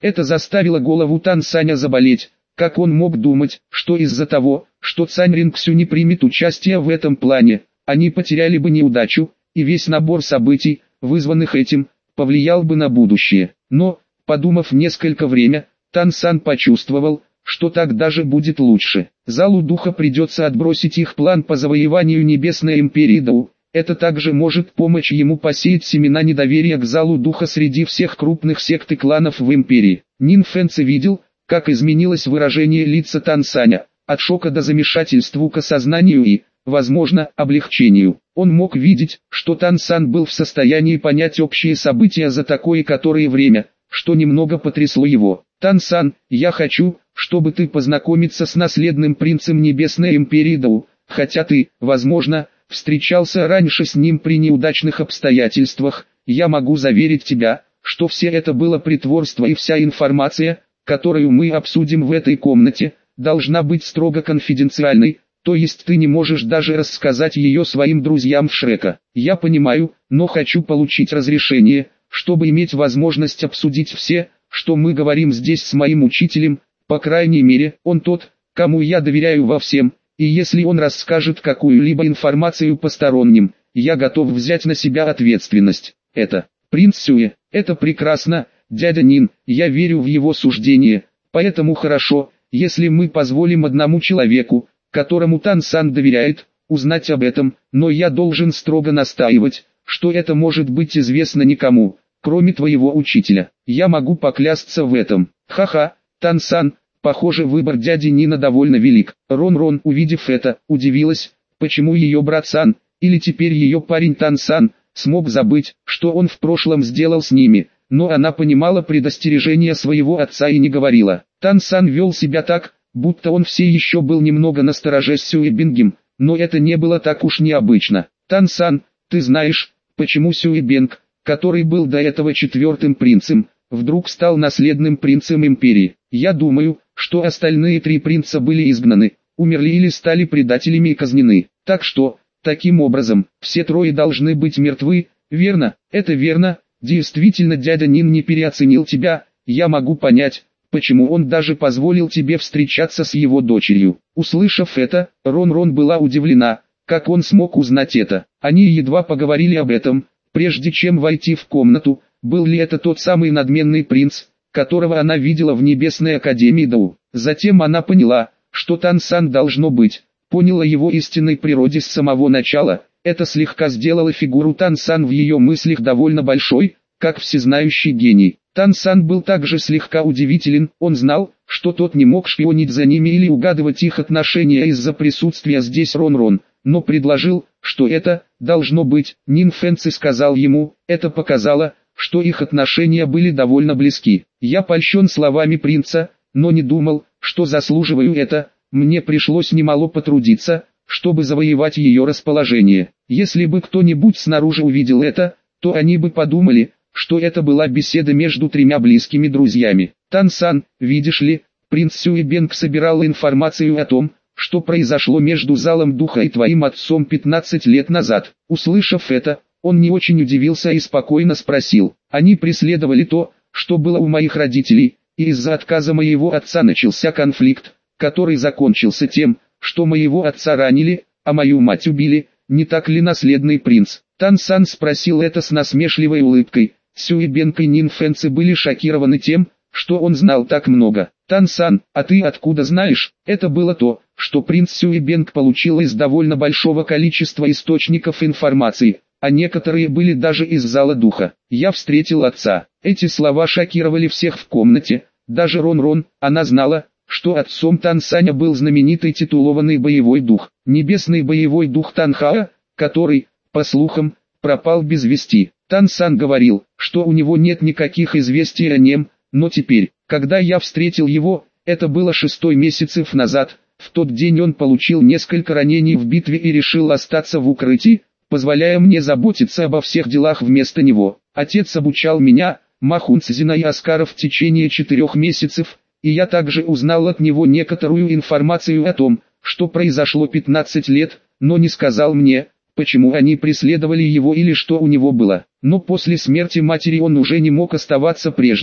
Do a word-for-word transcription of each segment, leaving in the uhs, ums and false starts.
Это заставило голову Тан Саня заболеть. Как он мог думать, что из-за того, что Цань Рингсю не примет участие в этом плане, они потеряли бы неудачу, и весь набор событий, вызванных этим, повлиял бы на будущее. Но, подумав несколько время, Тан Сан почувствовал, что так даже будет лучше. Залу духа придется отбросить их план по завоеванию Небесной Империи Дау. Это также может помочь ему посеять семена недоверия к Залу духа среди всех крупных сект и кланов в Империи. Нин Фэнци видел, как изменилось выражение лица Тан Саня, от шока до замешательства к осознанию и, возможно, облегчению. Он мог видеть, что Тан Сан был в состоянии понять общие события за такое которое время, что немного потрясло его. «Тан Сан, я хочу, чтобы ты познакомиться с наследным принцем Небесной Империи Дау, хотя ты, возможно, встречался раньше с ним при неудачных обстоятельствах, я могу заверить тебя, что все это было притворство и вся информация, которую мы обсудим в этой комнате, должна быть строго конфиденциальной, то есть ты не можешь даже рассказать ее своим друзьям в Шрека. Я понимаю, но хочу получить разрешение, чтобы иметь возможность обсудить все, что мы говорим здесь с моим учителем, по крайней мере, он тот, кому я доверяю во всем, и если он расскажет какую-либо информацию посторонним, я готов взять на себя ответственность. Это, принц Сюэ, это прекрасно, дядя Нин, я верю в его суждение, поэтому хорошо, если мы позволим одному человеку, которому Тан Сан доверяет, узнать об этом, но я должен строго настаивать, что это может быть известно никому, кроме твоего учителя. Я могу поклясться в этом. Ха-ха, Тан Сан, похоже, выбор дяди Нина довольно велик. Рон-Рон, увидев это, удивилась, почему ее брат Сан, или теперь ее парень Тан Сан, смог забыть, что он в прошлом сделал с ними, но она понимала предостережение своего отца и не говорила. Тан Сан вел себя так, будто он все еще был немного настороже с Сюэ Бенгом, но это не было так уж необычно. Тан Сан, ты знаешь, почему Сюэ Бенг, который был до этого четвертым принцем, вдруг стал наследным принцем империи? Я думаю, что остальные три принца были изгнаны, умерли или стали предателями и казнены. Так что, таким образом, все трое должны быть мертвы, верно? Это верно, действительно дядя Нин не переоценил тебя, я могу понять, почему он даже позволил тебе встречаться с его дочерью. Услышав это, Рон-Рон была удивлена, как он смог узнать это. Они едва поговорили об этом, прежде чем войти в комнату, был ли это тот самый надменный принц, которого она видела в Небесной Академии Дау. Затем она поняла, что Тан Сан должно быть, поняла его истинной природе с самого начала, это слегка сделало фигуру Тан Сан в ее мыслях довольно большой, как всезнающий гений. Тан Сан был также слегка удивителен, он знал, что тот не мог шпионить за ними или угадывать их отношения из-за присутствия здесь Рон-Рон, но предложил, что это, должно быть, Нин Фэнци сказал ему, это показало, что их отношения были довольно близки. Я польщен словами принца, но не думал, что заслуживаю это, мне пришлось немало потрудиться, чтобы завоевать ее расположение. Если бы кто-нибудь снаружи увидел это, то они бы подумали, что это была беседа между тремя близкими друзьями. Тан Сан, видишь ли, принц Сюэ Бенг собирал информацию о том, что произошло между залом духа и твоим отцом пятнадцать лет назад. Услышав это, он не очень удивился и спокойно спросил. Они преследовали то, что было у моих родителей, и из-за отказа моего отца начался конфликт, который закончился тем, что моего отца ранили, а мою мать убили, не так ли, наследный принц? Тан Сан спросил это с насмешливой улыбкой. Сюэ Бенг и Нин Фэнци были шокированы тем, что он знал так много. Тан Сан, а ты откуда знаешь? Это было то, что принц Сюэ Бенг получил из довольно большого количества источников информации, а некоторые были даже из зала духа. Я встретил отца. Эти слова шокировали всех в комнате, даже Рон-Рон. Она знала, что отцом Тан Саня был знаменитый титулованный боевой дух, небесный боевой дух Танхаа, который, по слухам, пропал без вести. Тан Сан говорил, что у него нет никаких известий о нем, но теперь, когда я встретил его, это было шестой месяцев назад, в тот день он получил несколько ранений в битве и решил остаться в укрытии, позволяя мне заботиться обо всех делах вместо него. Отец обучал меня, Махун Цзина и Аскара в течение четырех месяцев, и я также узнал от него некоторую информацию о том, что произошло пятнадцать лет, но не сказал мне, почему они преследовали его или что у него было. Но после смерти матери он уже не мог оставаться прежним.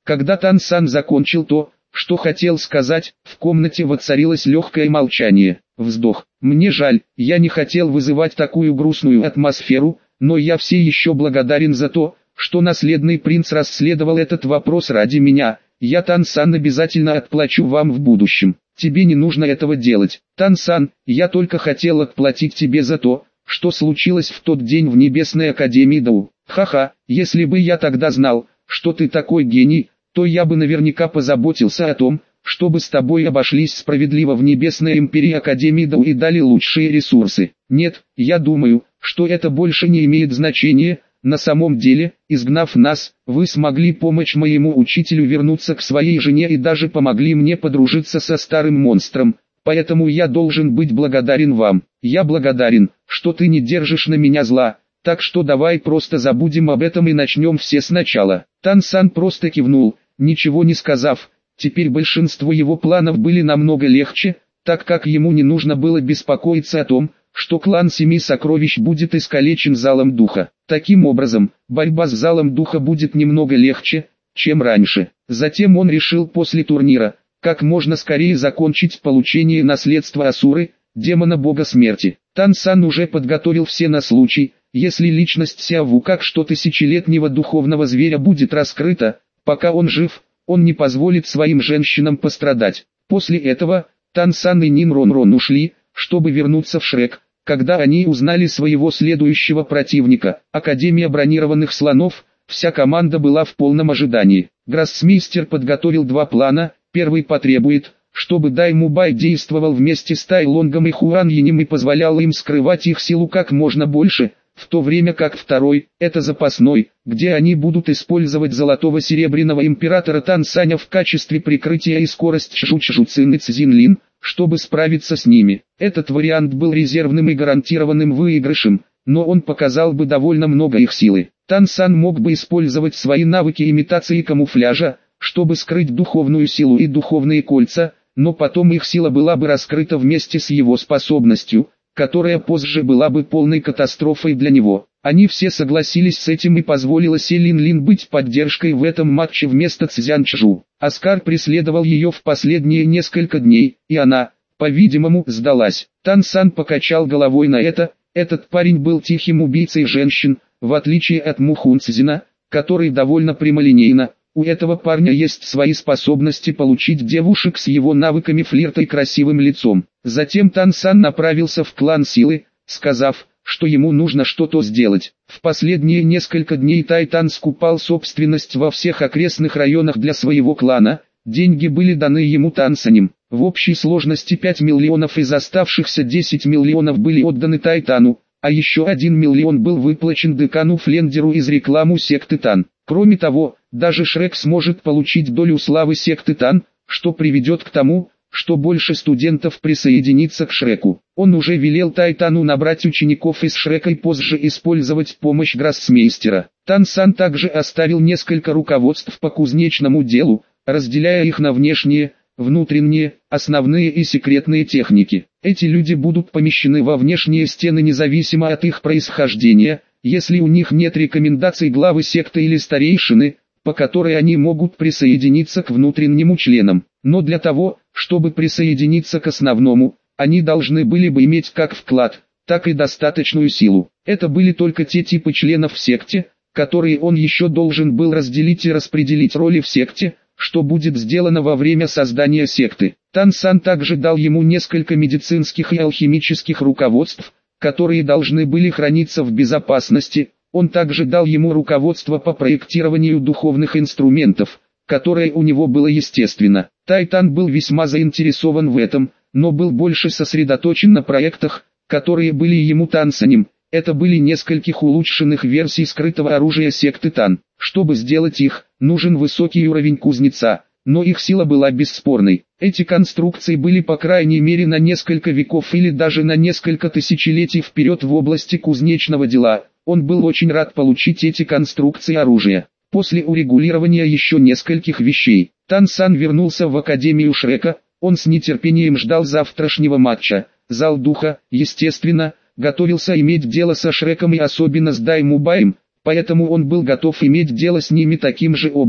Когда Тан Сан закончил то, что хотел сказать, в комнате воцарилось легкое молчание. Вздох. Мне жаль, я не хотел вызывать такую грустную атмосферу, но я все еще благодарен за то, что наследный принц расследовал этот вопрос ради меня. Я, Тан Сан, обязательно отплачу вам в будущем. Тебе не нужно этого делать. Тан Сан, я только хотел отплатить тебе за то, что случилось в тот день в Небесной Академии Дау. Ха-ха, если бы я тогда знал, что ты такой гений, то я бы наверняка позаботился о том, чтобы с тобой обошлись справедливо в Небесной Империи Академии Дау и дали лучшие ресурсы. Нет, я думаю, что это больше не имеет значения. На самом деле, изгнав нас, вы смогли помочь моему учителю вернуться к своей жене и даже помогли мне подружиться со старым монстром, поэтому я должен быть благодарен вам. Я благодарен, что ты не держишь на меня зла, так что давай просто забудем об этом и начнем все сначала. Тан Сан просто кивнул, ничего не сказав. Теперь большинство его планов были намного легче, так как ему не нужно было беспокоиться о том, что клан Семи Сокровищ будет искалечен Залом Духа. Таким образом, борьба с Залом Духа будет немного легче, чем раньше. Затем он решил после турнира, как можно скорее закончить получение наследства Асуры, демона бога смерти. Тан Сан уже подготовил все на случай, если личность Сяову как что тысячелетнего духовного зверя будет раскрыта, пока он жив, он не позволит своим женщинам пострадать. После этого, Тан Сан и Нин Рон Рон ушли, чтобы вернуться в Шрек. Когда они узнали своего следующего противника, Академия бронированных слонов, вся команда была в полном ожидании. Гроссмейстер подготовил два плана. Первый потребует, чтобы Дай Мубай действовал вместе с Тай Лонгом и Хуан Йинем и позволял им скрывать их силу как можно больше, в то время как второй – это запасной, где они будут использовать Золотого Серебряного Императора Тан Саня в качестве прикрытия и скорость Чжу Чжу Цин и Цзин Лин, чтобы справиться с ними. Этот вариант был резервным и гарантированным выигрышем, но он показал бы довольно много их силы. Тан Сан мог бы использовать свои навыки имитации камуфляжа, чтобы скрыть духовную силу и духовные кольца, но потом их сила была бы раскрыта вместе с его способностью, которая позже была бы полной катастрофой для него. Они все согласились с этим и позволило Селин Лин быть поддержкой в этом матче вместо Цзян Чжу. Оскар преследовал ее в последние несколько дней, и она, по-видимому, сдалась. Тан Сан покачал головой на это. Этот парень был тихим убийцей женщин, в отличие от Му Хун Цзина, который довольно прямолинейно. У этого парня есть свои способности получить девушек с его навыками флирта и красивым лицом. Затем Тан Сан направился в клан Силы, сказав, что ему нужно что-то сделать. В последние несколько дней Тайтан скупал собственность во всех окрестных районах для своего клана. Деньги были даны ему Тан Санем. В общей сложности пять миллионов из оставшихся десять миллионов были отданы Тайтану, а еще один миллион был выплачен декану Флендеру из рекламы секты Тан. Кроме того, даже Шрек сможет получить долю славы секты Тан, что приведет к тому, что больше студентов присоединится к Шреку. Он уже велел Тайтану набрать учеников из Шрека и позже использовать помощь гроссмейстера. Тан Сан также оставил несколько руководств по кузнечному делу, разделяя их на внешние, внутренние, основные и секретные техники. Эти люди будут помещены во внешние стены независимо от их происхождения, если у них нет рекомендаций главы секты или старейшины, по которой они могут присоединиться к внутренним членам. Но для того, чтобы присоединиться к основному, они должны были бы иметь как вклад, так и достаточную силу. Это были только те типы членов в секте, которые он еще должен был разделить и распределить роли в секте, что будет сделано во время создания секты. Тан Сан также дал ему несколько медицинских и алхимических руководств, которые должны были храниться в безопасности. Он также дал ему руководство по проектированию духовных инструментов, которое у него было естественно. Тайтан был весьма заинтересован в этом, но был больше сосредоточен на проектах, которые были ему Тан Санем. Это были нескольких улучшенных версий скрытого оружия секты Тан. Чтобы сделать их, нужен высокий уровень кузнеца, но их сила была бесспорной. Эти конструкции были по крайней мере на несколько веков или даже на несколько тысячелетий вперед в области кузнечного дела. Он был очень рад получить эти конструкции оружия. После урегулирования еще нескольких вещей, Тан Сан вернулся в Академию Шрека. Он с нетерпением ждал завтрашнего матча. Зал Духа, естественно, готовился иметь дело со Шреком и особенно с Дай Мубаем, поэтому он был готов иметь дело с ними таким же образом.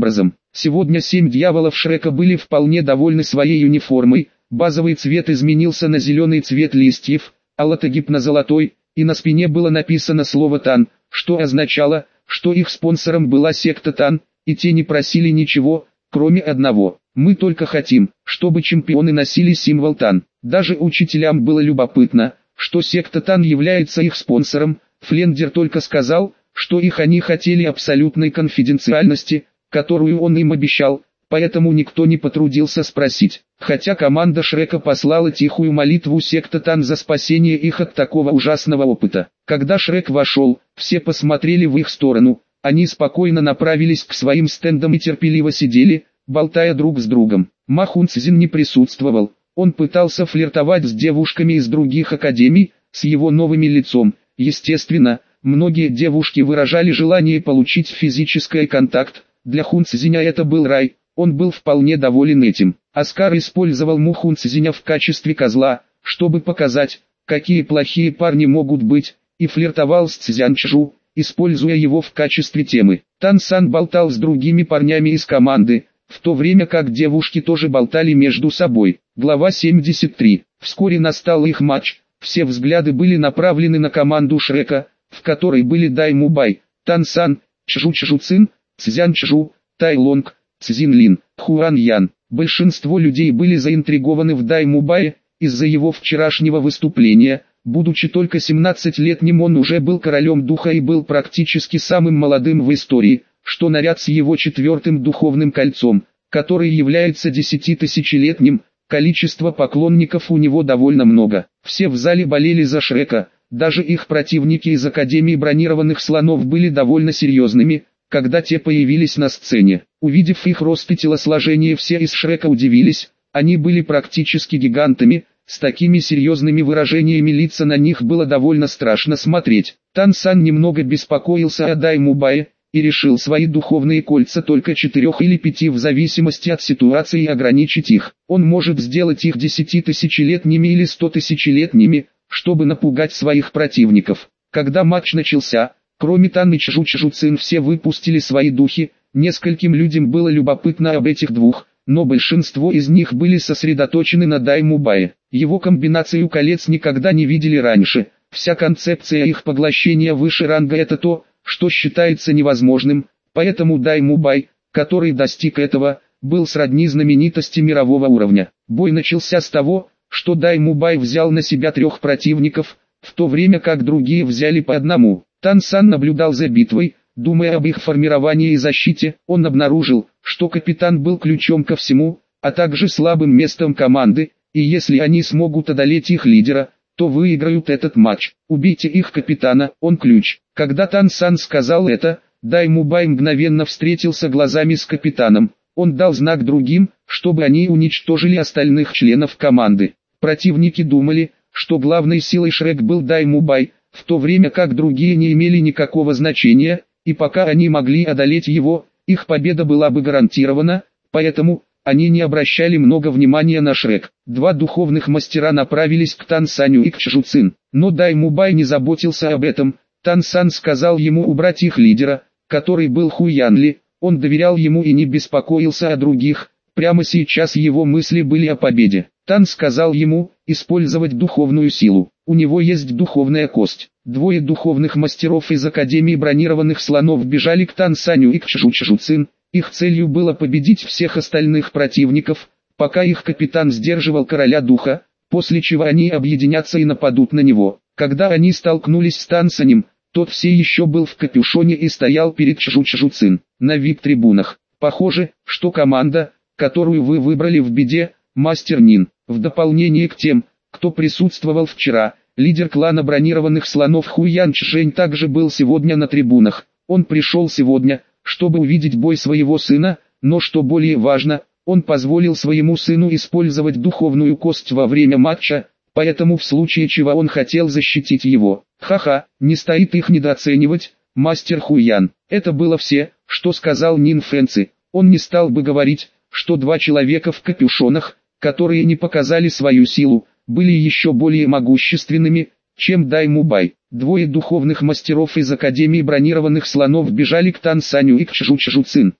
Сегодня семь дьяволов Шрека были вполне довольны своей униформой, базовый цвет изменился на зеленый цвет листьев, а лотогип на золотой, и на спине было написано слово «Тан», что означало, что их спонсором была секта Тан, и те не просили ничего, кроме одного. Мы только хотим, чтобы чемпионы носили символ Тан. Даже учителям было любопытно, что секта Тан является их спонсором. Флендер только сказал, что их они хотели абсолютной конфиденциальности, которую он им обещал, поэтому никто не потрудился спросить. Хотя команда Шрека послала тихую молитву секта Тан за спасение их от такого ужасного опыта. Когда Шрек вошел, все посмотрели в их сторону, они спокойно направились к своим стендам и терпеливо сидели, болтая друг с другом. Ма Хунцзин не присутствовал, он пытался флиртовать с девушками из других академий, с его новым лицом. Естественно, многие девушки выражали желание получить физический контакт, для Хунцзиня это был рай, он был вполне доволен этим. Оскар использовал Му Хунцзиня в качестве козла, чтобы показать, какие плохие парни могут быть, и флиртовал с Цзянчжу, используя его в качестве темы. Тан Сан болтал с другими парнями из команды, в то время как девушки тоже болтали между собой. Глава семьдесят три. Вскоре настал их матч, все взгляды были направлены на команду Шрека, в которой были Дай Мубай, Тан Сан, Чжу Чжу Цин, Цзян Чжу, Тай Лонг, Цзин Лин, Хуан Ян. Большинство людей были заинтригованы в Дай Мубае, из-за его вчерашнего выступления. Будучи только семнадцатилетним, он уже был королем духа и был практически самым молодым в истории, что наряд с его четвертым духовным кольцом, который является десятитысячелетним, количество поклонников у него довольно много. Все в зале болели за Шрека, даже их противники из Академии бронированных слонов были довольно серьезными, когда те появились на сцене. Увидев их рост и телосложение, все из Шрека удивились, они были практически гигантами, с такими серьезными выражениями лица на них было довольно страшно смотреть. Тан Сан немного беспокоился о Дай Мубае, и решил свои духовные кольца только четырех или пяти в зависимости от ситуации ограничить их. Он может сделать их десятитысячелетними или стотысячелетними, чтобы напугать своих противников. Когда матч начался, кроме Тан и Чжу Чжу Цин, все выпустили свои духи. Нескольким людям было любопытно об этих двух, но большинство из них были сосредоточены на Дай Мубае. Его комбинацию колец никогда не видели раньше. Вся концепция их поглощения выше ранга — это то, что считается невозможным, поэтому Дай Мубай, который достиг этого, был сродни знаменитости мирового уровня. Бой начался с того, что Дай Мубай взял на себя трех противников, в то время как другие взяли по одному. Тан Сан наблюдал за битвой, думая об их формировании и защите. Он обнаружил, что капитан был ключом ко всему, а также слабым местом команды, и если они смогут одолеть их лидера, то выиграют этот матч. Убейте их капитана, он ключ. Когда Тан Сан сказал это, Дай Мубай мгновенно встретился глазами с капитаном. Он дал знак другим, чтобы они уничтожили остальных членов команды. Противники думали, что главной силой Шрек был Дай Мубай, в то время как другие не имели никакого значения, и пока они могли одолеть его, их победа была бы гарантирована, поэтому они не обращали много внимания на Шрек. Два духовных мастера направились к Тан Саню и к Чжу Цин, но Дай Мубай не заботился об этом. Тан Сан сказал ему убрать их лидера, который был Хуян Ли. Он доверял ему и не беспокоился о других. Прямо сейчас его мысли были о победе. Тан сказал ему использовать духовную силу. У него есть духовная кость. Двое духовных мастеров из Академии бронированных слонов бежали к Тан Саню и к Чжу Чжу Цин. Их целью было победить всех остальных противников, пока их капитан сдерживал короля духа, после чего они объединятся и нападут на него. Когда они столкнулись с Тан Санем, тот все еще был в капюшоне и стоял перед Чжу Чжу Цин, на ви ай пи-трибунах. Похоже, что команда, которую вы выбрали в беде, Мастер Нин. В дополнение к тем, кто присутствовал вчера, лидер клана бронированных слонов Хуян Чжэнь также был сегодня на трибунах. Он пришел сегодня, чтобы увидеть бой своего сына, но что более важно, он позволил своему сыну использовать духовную кость во время матча, поэтому в случае чего он хотел защитить его. Ха-ха, не стоит их недооценивать, мастер Хуян. Это было все, что сказал Нин Фэнци. Он не стал бы говорить, что два человека в капюшонах, которые не показали свою силу, были еще более могущественными, чем Дай Мубай. Двое духовных мастеров из Академии бронированных слонов бежали к Тан Саню и к Чжу Чжу Цин.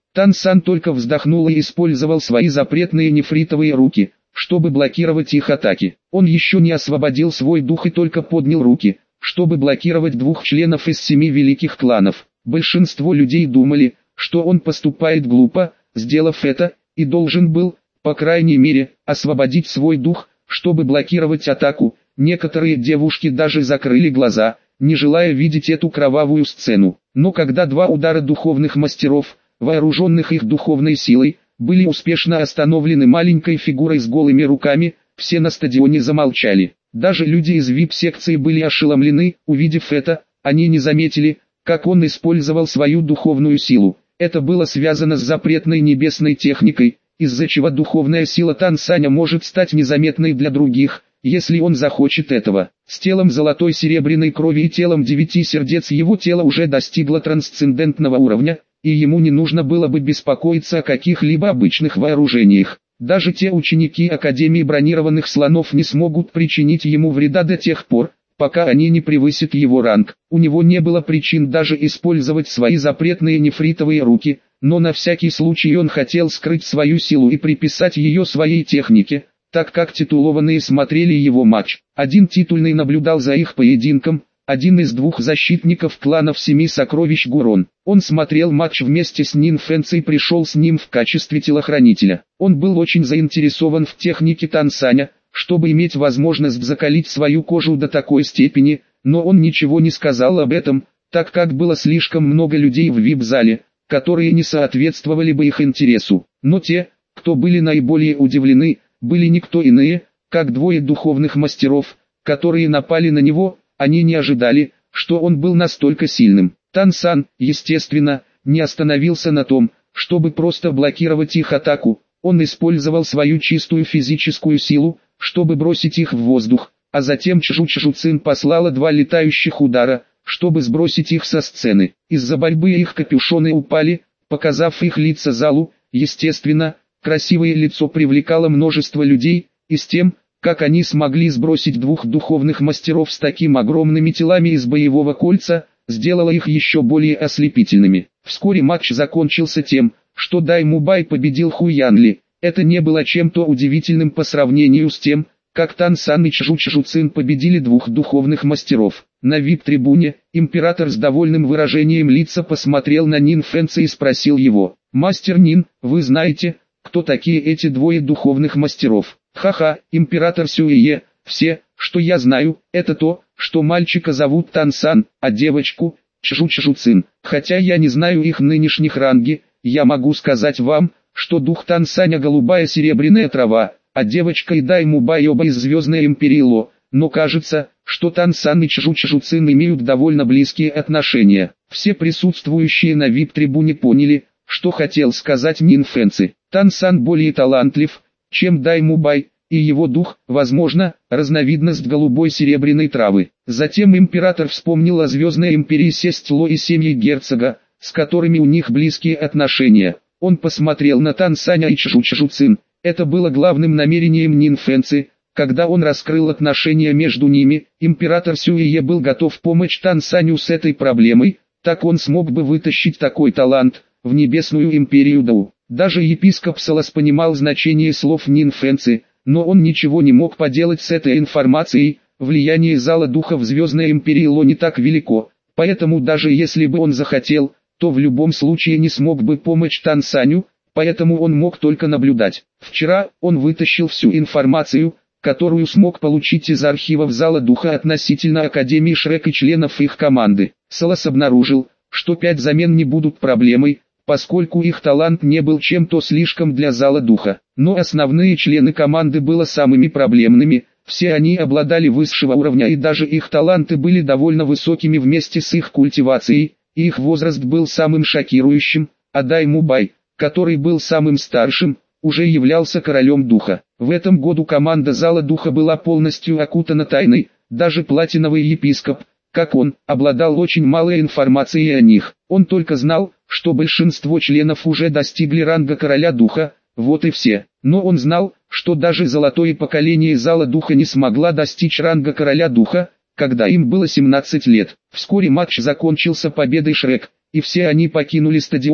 Тан Сан только вздохнул и использовал свои запретные нефритовые руки, чтобы блокировать их атаки. Он еще не освободил свой дух и только поднял руки, чтобы блокировать двух членов из семи великих кланов. Большинство людей думали, что он поступает глупо, сделав это, и должен был, по крайней мере, освободить свой дух, чтобы блокировать атаку. Некоторые девушки даже закрыли глаза, не желая видеть эту кровавую сцену. Но когда два удара духовных мастеров, вооруженных их духовной силой, были успешно остановлены маленькой фигурой с голыми руками, все на стадионе замолчали. Даже люди из ви ай пи-секции были ошеломлены, увидев это, они не заметили, как он использовал свою духовную силу. Это было связано с запретной небесной техникой, из-за чего духовная сила Тан Саня может стать незаметной для других, если он захочет этого. С телом золотой серебряной крови и телом девяти сердец его тело уже достигло трансцендентного уровня, и ему не нужно было бы беспокоиться о каких-либо обычных вооружениях. Даже те ученики Академии бронированных слонов не смогут причинить ему вреда до тех пор, пока они не превысят его ранг. У него не было причин даже использовать свои запретные нефритовые руки, но на всякий случай он хотел скрыть свою силу и приписать ее своей технике, так как титулованные смотрели его матч. Один титульный наблюдал за их поединком, один из двух защитников кланов Семи Сокровищ Гурон. Он смотрел матч вместе с Нин Фэнци и пришел с ним в качестве телохранителя. Он был очень заинтересован в технике Тан Саня, чтобы иметь возможность закалить свою кожу до такой степени, но он ничего не сказал об этом, так как было слишком много людей в ви ай пи-зале, которые не соответствовали бы их интересу. Но те, кто были наиболее удивлены, были никто иные, как двое духовных мастеров, которые напали на него. Они не ожидали, что он был настолько сильным. Тан Сан, естественно, не остановился на том, чтобы просто блокировать их атаку. Он использовал свою чистую физическую силу, чтобы бросить их в воздух, а затем Чжу-Чжу Цин послала два летающих удара, чтобы сбросить их со сцены. Из-за борьбы их капюшоны упали, показав их лица залу. Естественно, красивое лицо привлекало множество людей, и с тем, как они смогли сбросить двух духовных мастеров с такими огромными телами из боевого кольца, сделало их еще более ослепительными. Вскоре матч закончился тем, что Дай Мубай победил Ху Янли. Это не было чем-то удивительным по сравнению с тем, как Тан Сан и Чжу-Чжу Цин победили двух духовных мастеров. На ви ай пи-трибуне, император с довольным выражением лица посмотрел на Нин Фэнци и спросил его: «Мастер Нин, вы знаете, кто такие эти двое духовных мастеров?» «Ха-ха, император Сюэе, все, что я знаю, это то, что мальчика зовут Тан Сан, а девочку – Чжу-Чжу Цин. Хотя я не знаю их нынешних ранги, я могу сказать вам, что дух Тан Саня голубая серебряная трава, а девочка и Дай Мубай оба из Звездной Империи Ло, но кажется, что Тан Сан и Чжу-Чжу Цин имеют довольно близкие отношения». Все присутствующие на ви ай пи-трибуне поняли, что хотел сказать Нин Фэнци. Тан Сан более талантлив, чем Дай Мубай, и его дух, возможно, разновидность голубой серебряной травы. Затем император вспомнил о Звездной Империи Сесть Ло и семье герцога, с которыми у них близкие отношения. Он посмотрел на Тан Саня и Чжу-Чжу Цин. Это было главным намерением Нин Фэнци. Когда он раскрыл отношения между ними, император Сюэе был готов помочь Тан Саню с этой проблемой, так он смог бы вытащить такой талант в Небесную Империю Дау. Даже епископ Салас понимал значение слов Нин Фэнци, но он ничего не мог поделать с этой информацией. Влияние зала духа в Звездной Империи Ло не так велико, поэтому даже если бы он захотел, то в любом случае не смог бы помочь Тан Саню, поэтому он мог только наблюдать. Вчера он вытащил всю информацию, которую смог получить из архивов зала духа относительно Академии Шрек и членов их команды. Салас обнаружил, что пять замен не будут проблемой, поскольку их талант не был чем-то слишком для зала духа. Но основные члены команды были самыми проблемными, все они обладали высшего уровня и даже их таланты были довольно высокими вместе с их культивацией, и их возраст был самым шокирующим, а Дай Мубай, который был самым старшим, уже являлся королем духа. В этом году команда зала духа была полностью окутана тайной, даже платиновый епископ, как он, обладал очень малой информацией о них. Он только знал, что большинство членов уже достигли ранга короля духа, вот и все. Но он знал, что даже золотое поколение зала духа не смогла достичь ранга короля духа, когда им было семнадцать лет. Вскоре матч закончился победой Шрек, и все они покинули стадион,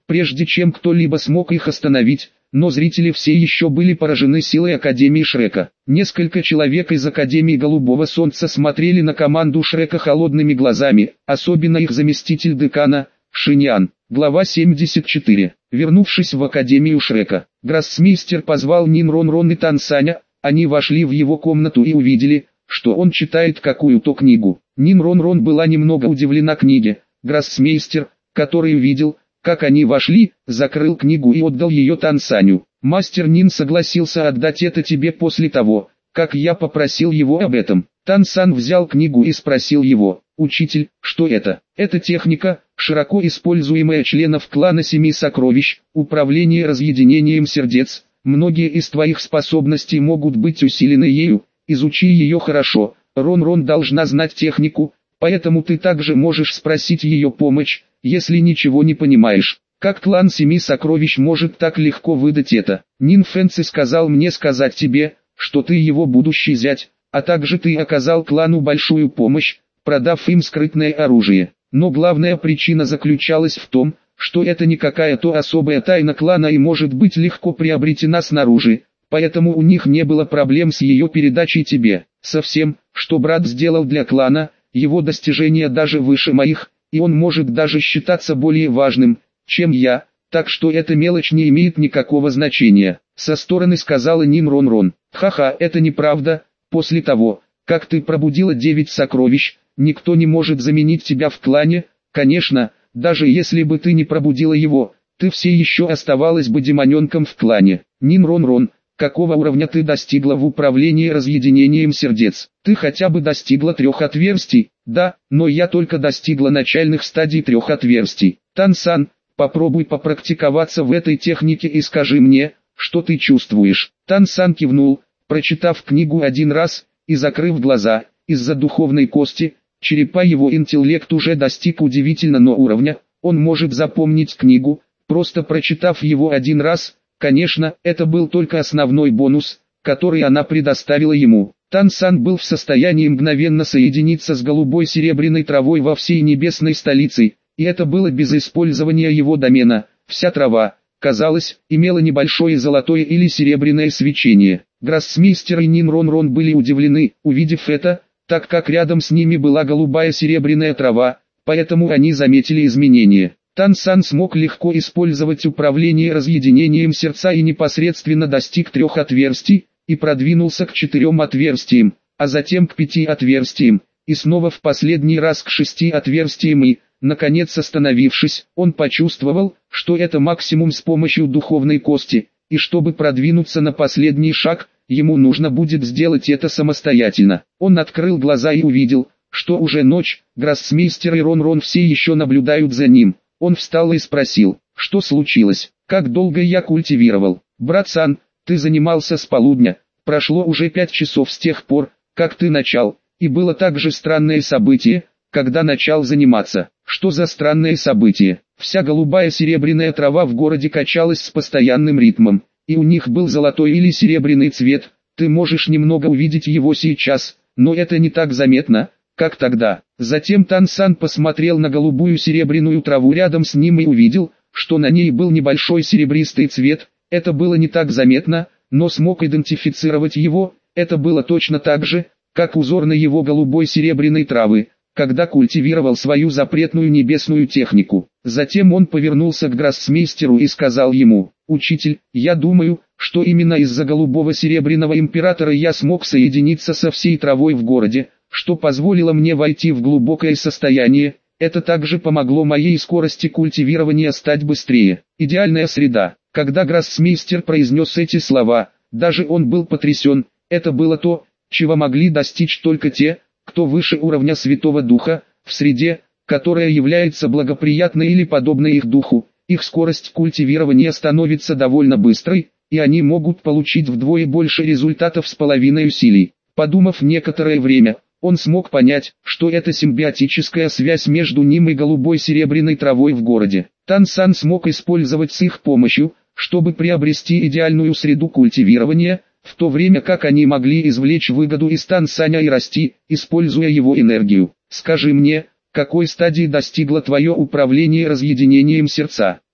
прежде чем кто-либо смог их остановить, но зрители все еще были поражены силой Академии Шрека. Несколько человек из Академии Голубого Солнца смотрели на команду Шрека холодными глазами, особенно их заместитель декана, Шиньян. Глава семьдесят четыре. Вернувшись в Академию Шрека, гроссмейстер позвал Нин Рон Рон и Тан Саня. Они вошли в его комнату и увидели, что он читает какую-то книгу. Нин Рон Рон была немного удивлена книге. Гроссмейстер, который увидел, как они вошли, закрыл книгу и отдал ее Тан Саню. «Мастер Нин согласился отдать это тебе после того, как я попросил его об этом». Тан Сан взял книгу и спросил его: «Учитель, что это?» «Это техника, широко используемая членов клана Семи Сокровищ, управление разъединением сердец. Многие из твоих способностей могут быть усилены ею, изучи ее хорошо. Рон-Рон должна знать технику, поэтому ты также можешь спросить ее помощь, если ничего не понимаешь. Как клан Семи Сокровищ может так легко выдать это? Нин Фэнси сказал мне сказать тебе, что ты его будущий зять, а также ты оказал клану большую помощь, продав им скрытное оружие. Но главная причина заключалась в том, что это не какая-то особая тайна клана и может быть легко приобретена снаружи, поэтому у них не было проблем с ее передачей тебе. Совсем, что брат сделал для клана, его достижения даже выше моих, и он может даже считаться более важным, чем я, так что эта мелочь не имеет никакого значения. Со стороны сказала Нин Рон Рон. Ха-ха, это неправда, после того, как ты пробудила девять сокровищ, никто не может заменить тебя в клане. Конечно, даже если бы ты не пробудила его, ты все еще оставалась бы демоненком в клане. Нин Рон Рон, какого уровня ты достигла в управлении разъединением сердец? Ты хотя бы достигла трех отверстий? Да, но я только достигла начальных стадий трех отверстий. Тан Сан, попробуй попрактиковаться в этой технике и скажи мне, что ты чувствуешь. Тан Сан кивнул, прочитав книгу один раз, и закрыв глаза. Из-за духовной кости, черепа его интеллект уже достиг удивительного уровня, он может запомнить книгу, просто прочитав его один раз. Конечно, это был только основной бонус, который она предоставила ему. Тан Сан был в состоянии мгновенно соединиться с голубой серебряной травой во всей небесной столице, и это было без использования его домена. Вся трава, казалось, имела небольшое золотое или серебряное свечение. Гроссмейстер и Нин Рон Рон были удивлены, увидев это, так как рядом с ними была голубая серебряная трава, поэтому они заметили изменения. Тан Сан смог легко использовать управление разъединением сердца и непосредственно достиг трех отверстий, и продвинулся к четырем отверстиям, а затем к пяти отверстиям, и снова в последний раз к шести отверстиям и, наконец остановившись, он почувствовал, что это максимум с помощью духовной кости, и чтобы продвинуться на последний шаг, ему нужно будет сделать это самостоятельно. Он открыл глаза и увидел, что уже ночь, гроссмейстер и Рон Рон все еще наблюдают за ним. Он встал и спросил, что случилось, как долго я культивировал. Брат Сан, ты занимался с полудня, прошло уже пять часов с тех пор, как ты начал, и было также странное событие, когда начал заниматься. Что за странное событие? Вся голубая серебряная трава в городе качалась с постоянным ритмом, и у них был золотой или серебряный цвет, ты можешь немного увидеть его сейчас, но это не так заметно, как тогда. Затем Тан Сан посмотрел на голубую серебряную траву рядом с ним и увидел, что на ней был небольшой серебристый цвет. Это было не так заметно, но смог идентифицировать его. Это было точно так же, как узор на его голубой серебряной травы, когда культивировал свою запретную небесную технику. Затем он повернулся к гроссмейстеру и сказал ему: «Учитель, я думаю, что именно из-за голубого серебряного императора я смог соединиться со всей травой в городе, что позволило мне войти в глубокое состояние. Это также помогло моей скорости культивирования стать быстрее. Идеальная среда». Когда гроссмейстер произнес эти слова, даже он был потрясен. Это было то, чего могли достичь только те, кто выше уровня Святого Духа, в среде, которая является благоприятной или подобной их духу. Их скорость культивирования становится довольно быстрой, и они могут получить вдвое больше результатов с половиной усилий. Подумав некоторое время, он смог понять, что это симбиотическая связь между ним и голубой серебряной травой в городе. Тан Сан смог использовать с их помощью, чтобы приобрести идеальную среду культивирования, в то время как они могли извлечь выгоду из Тан Саня и расти, используя его энергию. «Скажи мне, какой стадии достигло твое управление разъединением сердца?»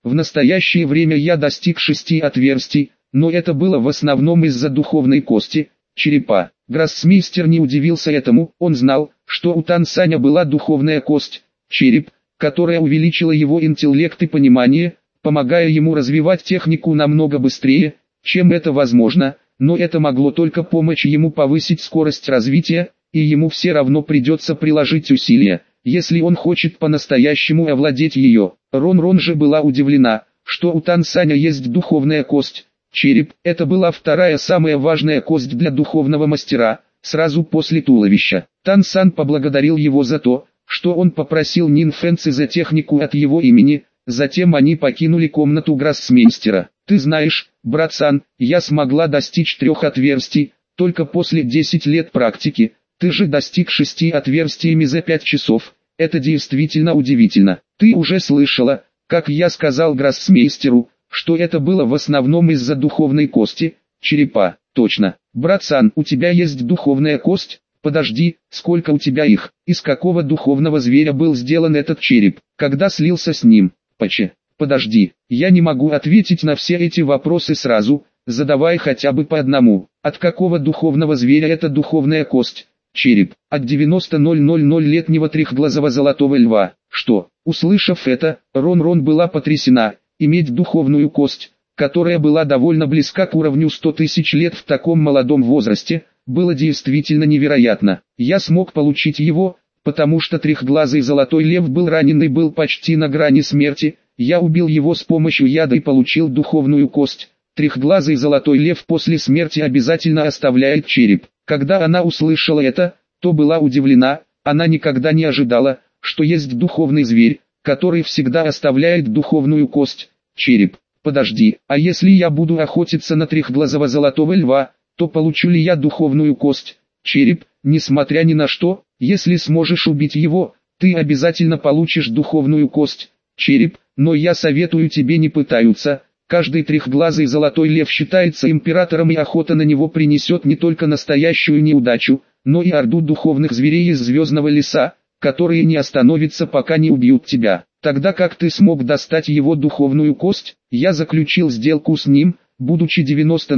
В настоящее время я достиг шести отверстий, но это было в основном из-за духовной кости, черепа. Гроссмейстер не удивился этому, он знал, что у Тан Саня была духовная кость, череп, которая увеличила его интеллект и понимание, помогая ему развивать технику намного быстрее, чем это возможно, но это могло только помочь ему повысить скорость развития, и ему все равно придется приложить усилия, если он хочет по-настоящему овладеть ее. Рон-Рон же была удивлена, что у Тан Саня есть духовная кость. Череп – это была вторая самая важная кость для духовного мастера, сразу после туловища. Тан Сан поблагодарил его за то, что он попросил Нин Фэнци за технику от его имени, затем они покинули комнату гроссмейстера. «Ты знаешь, брат Сан, я смогла достичь трех отверстий, только после десяти лет практики, ты же достиг шести отверстиями за пять часов, это действительно удивительно. Ты уже слышала, как я сказал гроссмейстеру, что это было в основном из-за духовной кости, черепа. Точно. Брат Сан, у тебя есть духовная кость? Подожди, сколько у тебя их? Из какого духовного зверя был сделан этот череп? Когда слился с ним? Паче. Подожди, я не могу ответить на все эти вопросы сразу, задавай хотя бы по одному. От какого духовного зверя эта духовная кость? Череп. От девяносто летнего трехглазого золотого льва. Что? Услышав это, Рон-Рон была потрясена. Иметь духовную кость, которая была довольно близка к уровню сто тысяч лет в таком молодом возрасте, было действительно невероятно. Я смог получить его, потому что трехглазый золотой лев был ранен и был почти на грани смерти. Я убил его с помощью яда и получил духовную кость. Трехглазый золотой лев после смерти обязательно оставляет череп. Когда она услышала это, то была удивлена, она никогда не ожидала, что есть духовный зверь, который всегда оставляет духовную кость, череп. Подожди, а если я буду охотиться на трехглазого золотого льва, то получу ли я духовную кость, череп? Несмотря ни на что, если сможешь убить его, ты обязательно получишь духовную кость, череп, но я советую тебе не пытаться. Каждый трехглазый золотой лев считается императором, и охота на него принесет не только настоящую неудачу, но и орду духовных зверей из звездного леса, которые не остановятся, пока не убьют тебя. Тогда как ты смог достать его духовную кость? Я заключил сделку с ним, будучи девяносто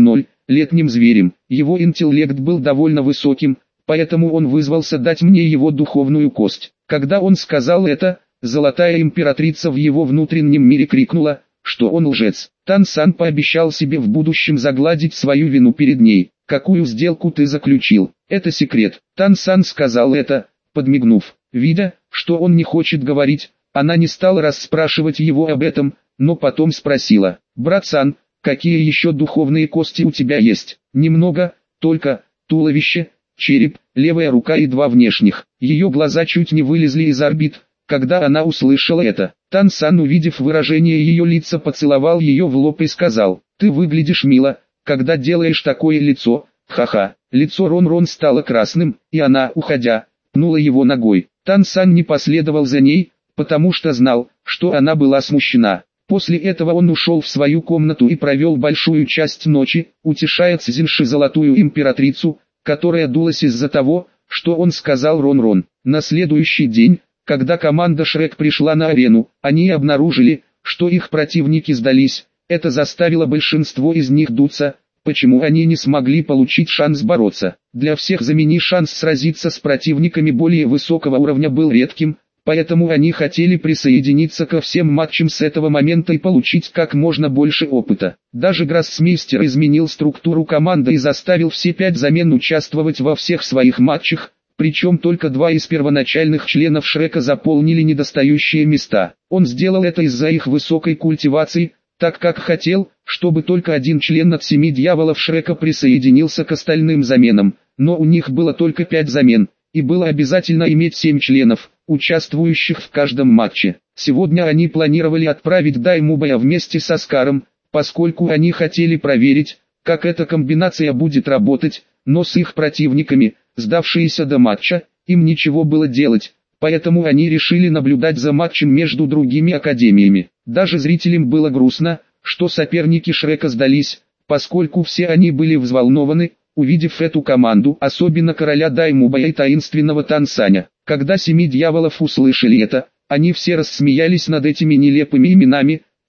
летним зверем. Его интеллект был довольно высоким, поэтому он вызвался дать мне его духовную кость. Когда он сказал это, золотая императрица в его внутреннем мире крикнула, что он лжец. Тан Сан пообещал себе в будущем загладить свою вину перед ней. Какую сделку ты заключил? Это секрет. Тан Сан сказал это, подмигнув. Видя, что он не хочет говорить, она не стала расспрашивать его об этом, но потом спросила: «Брат Сан, какие еще духовные кости у тебя есть?» «Немного, только туловище, череп, левая рука и два внешних». Ее глаза чуть не вылезли из орбит, когда она услышала это. Тан Сан, увидев выражение ее лица, поцеловал ее в лоб и сказал: «Ты выглядишь мило, когда делаешь такое лицо, ха-ха». Лицо Рон-Рон стало красным, и она, уходя, пнула его ногой. Тан Сан не последовал за ней, потому что знал, что она была смущена. После этого он ушел в свою комнату и провел большую часть ночи, утешая Цзиньши золотую императрицу, которая дулась из-за того, что он сказал Рон-Рон. На следующий день, когда команда Шрек пришла на арену, они обнаружили, что их противники сдались. Это заставило большинство из них дуться. Почему они не смогли получить шанс бороться? Для всех замени шанс сразиться с противниками более высокого уровня был редким, поэтому они хотели присоединиться ко всем матчам с этого момента и получить как можно больше опыта. Даже гроссмейстер изменил структуру команды и заставил все пять замен участвовать во всех своих матчах, причем только два из первоначальных членов Шрека заполнили недостающие места. Он сделал это из-за их высокой культивации, так как хотел, чтобы только один член от семи дьяволов Шрека присоединился к остальным заменам, но у них было только пять замен, и было обязательно иметь семь членов, участвующих в каждом матче. Сегодня они планировали отправить Даймубая вместе со Скаром, поскольку они хотели проверить, как эта комбинация будет работать, но с их противниками, сдавшиеся до матча, им ничего было делать, поэтому они решили наблюдать за матчем между другими академиями. Даже зрителям было грустно, что соперники Шрека сдались, поскольку все они были взволнованы, увидев эту команду, особенно короля Даймубая и таинственного Тан Саня. Когда семи дьяволов услышали это, они все рассмеялись над этими нелепыми именами,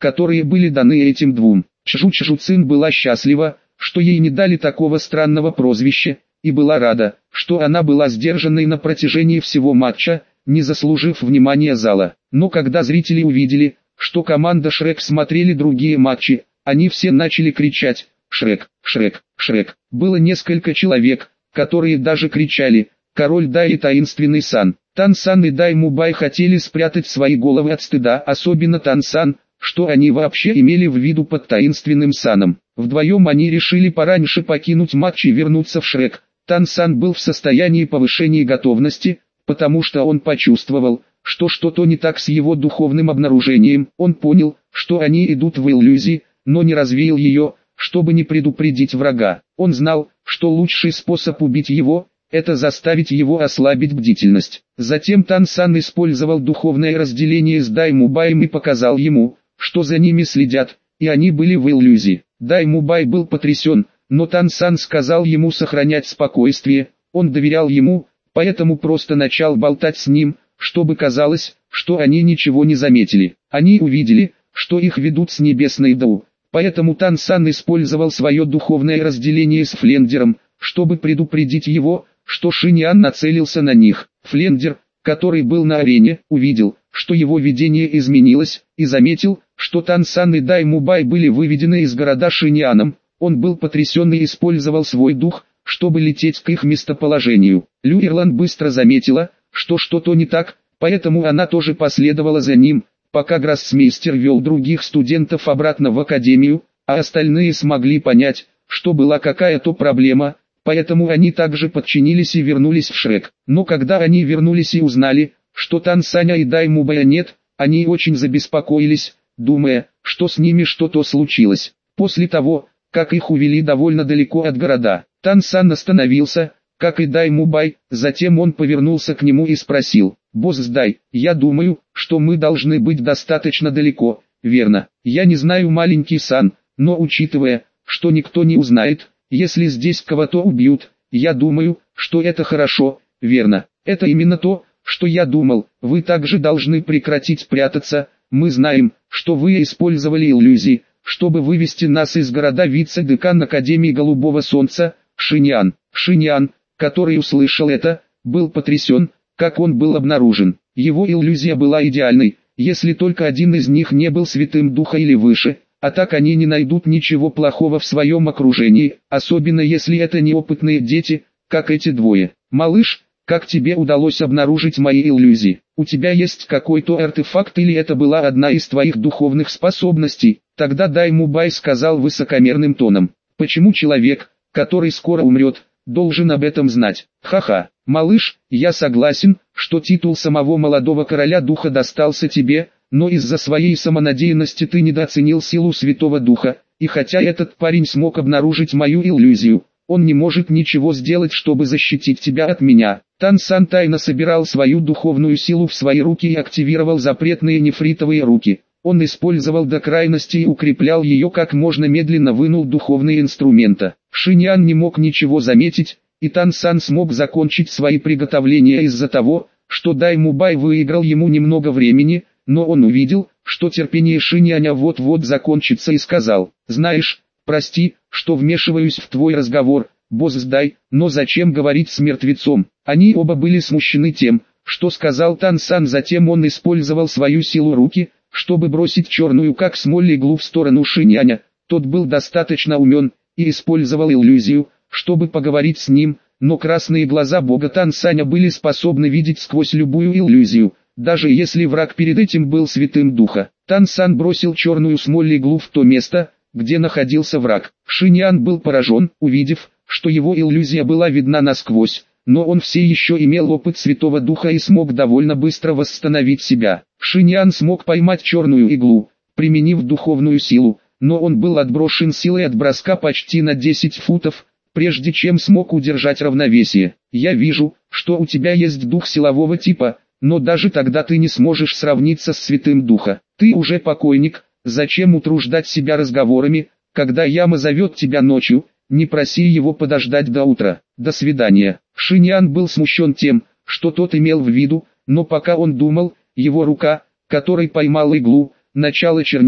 которые были даны этим двум. Чжу-Чжу Цин была счастлива, что ей не дали такого странного прозвища, и была рада, что она была сдержанной на протяжении всего матча, не заслужив внимания зала. Но когда зрители увидели, что команда Шрек смотрели другие матчи, они все начали кричать «Шрек, Шрек, Шрек». Было несколько человек, которые даже кричали «Король Дай и таинственный Сан». Тан Сан и Дай Мубай хотели спрятать свои головы от стыда, особенно Тан Сан, что они вообще имели в виду под таинственным Саном. Вдвоем они решили пораньше покинуть матч и вернуться в Шрек. Тан Сан был в состоянии повышения готовности, потому что он почувствовал, что что-то не так с его духовным обнаружением. Он понял, что они идут в иллюзии, но не развеял ее, чтобы не предупредить врага. Он знал, что лучший способ убить его – это заставить его ослабить бдительность. Затем Тан Сан использовал духовное разделение с Дай Мубаем и показал ему, что за ними следят, и они были в иллюзии. Дай Мубай был потрясен, но Тан Сан сказал ему сохранять спокойствие, он доверял ему, поэтому просто начал болтать с ним, чтобы казалось, что они ничего не заметили. Они увидели, что их ведут с небесной Дау, поэтому Тан Сан использовал свое духовное разделение с Флендером, чтобы предупредить его, что Шиньян нацелился на них. Флендер, который был на арене, увидел, что его видение изменилось, и заметил, что Тан Сан и Дай Мубай были выведены из города Шиньяном. Он был потрясен и использовал свой дух, чтобы лететь к их местоположению. Лю Ирлан быстро заметила, что что-то не так, поэтому она тоже последовала за ним, пока гроссмейстер вел других студентов обратно в академию, а остальные смогли понять, что была какая-то проблема, поэтому они также подчинились и вернулись в Шрек. Но когда они вернулись и узнали, что Тан Саня и Дай Мубая нет, они очень забеспокоились, думая, что с ними что-то случилось. После того, как их увели довольно далеко от города, Тан Сан остановился, как и Дай Мубай, затем он повернулся к нему и спросил: «Босс Дай, я думаю, что мы должны быть достаточно далеко, верно? Я не знаю, маленький Сан, но учитывая, что никто не узнает, если здесь кого-то убьют, я думаю, что это хорошо, верно? Это именно то, что я думал. Вы также должны прекратить прятаться, мы знаем, что вы использовали иллюзии, чтобы вывести нас из города. Вице-декан Академии Голубого Солнца, Шиньян. Шиньян, который услышал это, был потрясен, как он был обнаружен. Его иллюзия была идеальной, если только один из них не был святым духа или выше, а так они не найдут ничего плохого в своем окружении, особенно если это неопытные дети, как эти двое. «Малыш, как тебе удалось обнаружить мои иллюзии? У тебя есть какой-то артефакт или это была одна из твоих духовных способностей?» Тогда Дай Мубай сказал высокомерным тоном: «Почему человек, который скоро умрет, должен об этом знать? Ха-ха, малыш, я согласен, что титул самого молодого короля духа достался тебе, но из-за своей самонадеянности ты недооценил силу Святого Духа, и хотя этот парень смог обнаружить мою иллюзию, он не может ничего сделать, чтобы защитить тебя от меня». Тан Сан тайно собирал свою духовную силу в свои руки и активировал запретные нефритовые руки. Он использовал до крайности и укреплял ее, как можно медленно вынул духовные инструмента. Шиньян не мог ничего заметить, и Тан Сан смог закончить свои приготовления из-за того, что Дай Мубай выиграл ему немного времени, но он увидел, что терпение Шиньяня вот-вот закончится, и сказал: «Знаешь, прости, что вмешиваюсь в твой разговор, босс Дай, но зачем говорить с мертвецом?» Они оба были смущены тем, что сказал Тан Сан. Затем он использовал свою силу руки, чтобы бросить черную как смоль иглу в сторону Шиньяня. Тот был достаточно умен и использовал иллюзию, чтобы поговорить с ним, но красные глаза бога Тан Саня были способны видеть сквозь любую иллюзию, даже если враг перед этим был святым духа. Тан Сан бросил черную смоль иглу в то место, где находился враг. Шиньян был поражен, увидев, что его иллюзия была видна насквозь, но он все еще имел опыт Святого Духа и смог довольно быстро восстановить себя. Шиньян смог поймать черную иглу, применив духовную силу, но он был отброшен силой от броска почти на десять футов, прежде чем смог удержать равновесие. «Я вижу, что у тебя есть дух силового типа, но даже тогда ты не сможешь сравниться с Святым Духа. Ты уже покойник, зачем утруждать себя разговорами, когда Яма зовет тебя ночью? Не проси его подождать до утра. До свидания». Шиньян был смущен тем, что тот имел в виду, но пока он думал, его рука, которой поймал иглу, начала чернеть,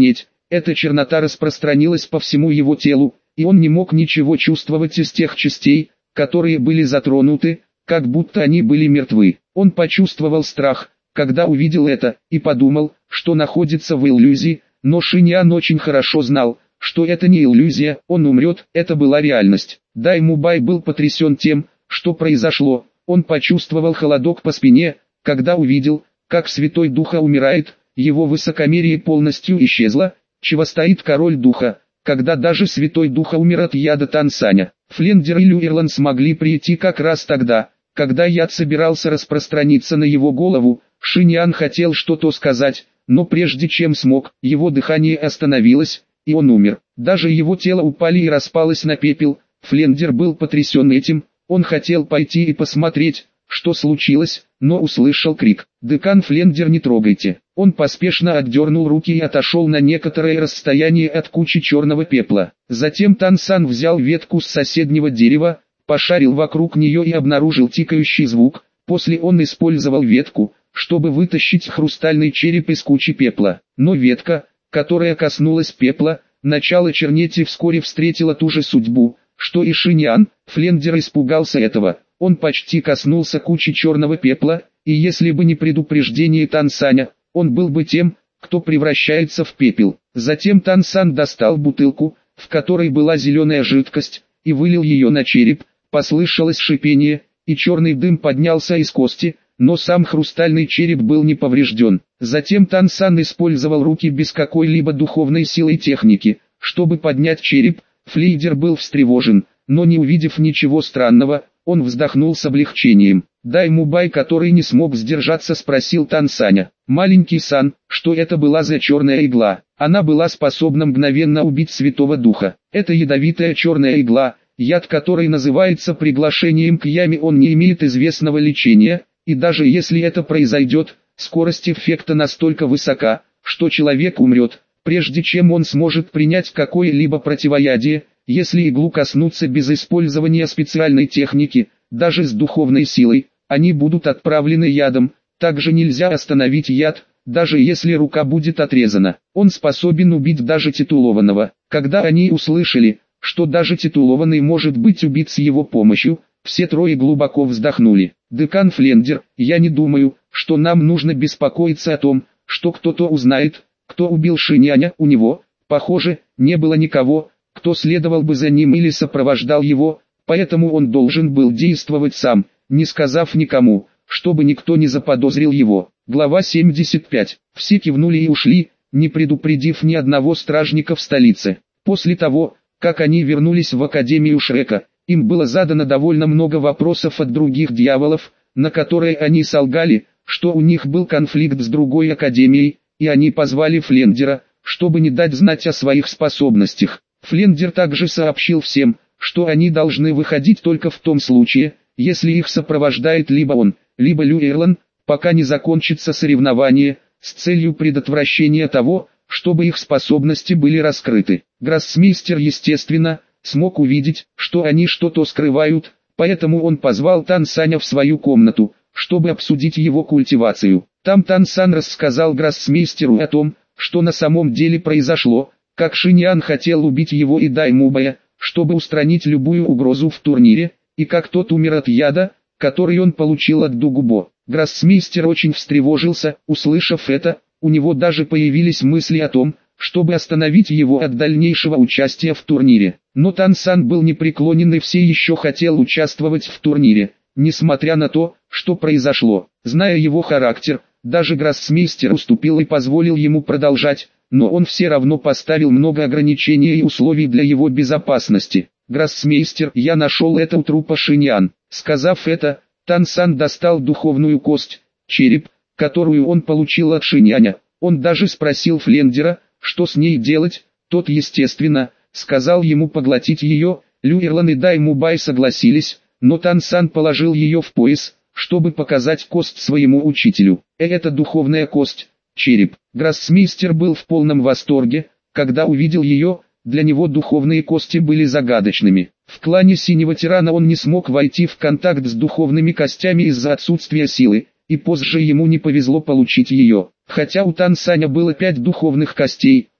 эта чернота распространилась по всему его телу, и он не мог ничего чувствовать из тех частей, которые были затронуты, как будто они были мертвы. Он почувствовал страх, когда увидел это, и подумал, что находится в иллюзии, но Шиньян очень хорошо знал, что это не иллюзия, он умрет, это была реальность. Дай Мубай был потрясен тем, что произошло, он почувствовал холодок по спине, когда увидел, как Святой Духа умирает, его высокомерие полностью исчезло, чего стоит король Духа, когда даже Святой Духа умер от яда Тансаня. Флендер и Люэрлан смогли прийти как раз тогда, когда яд собирался распространиться на его голову. Шиньян хотел что-то сказать, но прежде чем смог, его дыхание остановилось, и он умер. Даже его тело упали и распалось на пепел. Флендер был потрясен этим, он хотел пойти и посмотреть, что случилось, но услышал крик: «Декан Флендер, не трогайте!» Он поспешно отдернул руки и отошел на некоторое расстояние от кучи черного пепла. Затем Тансан взял ветку с соседнего дерева, пошарил вокруг нее и обнаружил тикающий звук. После он использовал ветку, чтобы вытащить хрустальный череп из кучи пепла. Но ветка, которая коснулась пепла, начала чернеть и вскоре встретила ту же судьбу, что и Шиньян. Флендер испугался этого, он почти коснулся кучи черного пепла, и если бы не предупреждение Тансаня, он был бы тем, кто превращается в пепел. Затем Тансан достал бутылку, в которой была зеленая жидкость, и вылил ее на череп, послышалось шипение, и черный дым поднялся из кости, но сам хрустальный череп был не поврежден. Затем Тансан использовал руки без какой-либо духовной силы и техники, чтобы поднять череп. Флейдер был встревожен, но не увидев ничего странного, он вздохнул с облегчением. Дай Мубай, который не смог сдержаться, спросил Тансаня: «Маленький Сан, что это была за черная игла?» Она была способна мгновенно убить Святого Духа. Это ядовитая черная игла, яд которой называется приглашением к яме, он не имеет известного лечения, и даже если это произойдет, скорость эффекта настолько высока, что человек умрет, прежде чем он сможет принять какое-либо противоядие. Если иглу коснуться без использования специальной техники, даже с духовной силой, они будут отправлены ядом. Также нельзя остановить яд, даже если рука будет отрезана. Он способен убить даже титулованного. Когда они услышали, что даже титулованный может быть убит с его помощью, все трое глубоко вздохнули. «Декан Флендер, я не думаю, что нам нужно беспокоиться о том, что кто-то узнает, кто убил Шиньяня. У него, похоже, не было никого, кто следовал бы за ним или сопровождал его, поэтому он должен был действовать сам, не сказав никому, чтобы никто не заподозрил его». Глава семьдесят пять. Все кивнули и ушли, не предупредив ни одного стражника в столице. После того, как они вернулись в Академию Шрека, им было задано довольно много вопросов от других дьяволов, на которые они солгали, что у них был конфликт с другой Академией, и они позвали Флендера, чтобы не дать знать о своих способностях. Флендер также сообщил всем, что они должны выходить только в том случае, если их сопровождает либо он, либо Люэрлан, пока не закончится соревнование, с целью предотвращения того, чтобы их способности были раскрыты. Гроссмейстер, естественно, смог увидеть, что они что-то скрывают, поэтому он позвал Тансаня в свою комнату, чтобы обсудить его культивацию. Там Тансан рассказал гроссмейстеру о том, что на самом деле произошло, как Шиньян хотел убить его и Дай Мубая, чтобы устранить любую угрозу в турнире, и как тот умер от яда, который он получил от Дугубо. Гроссмейстер очень встревожился, услышав это, у него даже появились мысли о том, чтобы остановить его от дальнейшего участия в турнире. Но Тансан был непреклонен и все еще хотел участвовать в турнире, несмотря на то, что произошло. Зная его характер, даже гроссмейстер уступил и позволил ему продолжать, но он все равно поставил много ограничений и условий для его безопасности. «Гроссмейстер, я нашел это у трупа Шиньян». Сказав это, Тансан достал духовную кость, череп, которую он получил от Шиньяня. Он даже спросил Флендера, что с ней делать, тот, естественно, сказал ему поглотить ее. Люэрлан и Дай Мубай согласились, но Тансан положил ее в пояс, чтобы показать кость своему учителю. Это духовная кость, череп. Гроссмейстер был в полном восторге, когда увидел ее. Для него духовные кости были загадочными. В клане Синего Тирана он не смог войти в контакт с духовными костями из-за отсутствия силы, и позже ему не повезло получить ее. Хотя у Тансаня было пять духовных костей,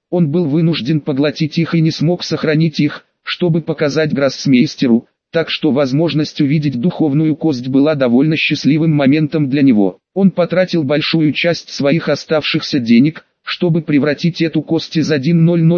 он был вынужден поглотить их и не смог сохранить их, чтобы показать гроссмейстеру, так что возможность увидеть духовную кость была довольно счастливым моментом для него. Он потратил большую часть своих оставшихся денег, чтобы превратить эту кость из тысяча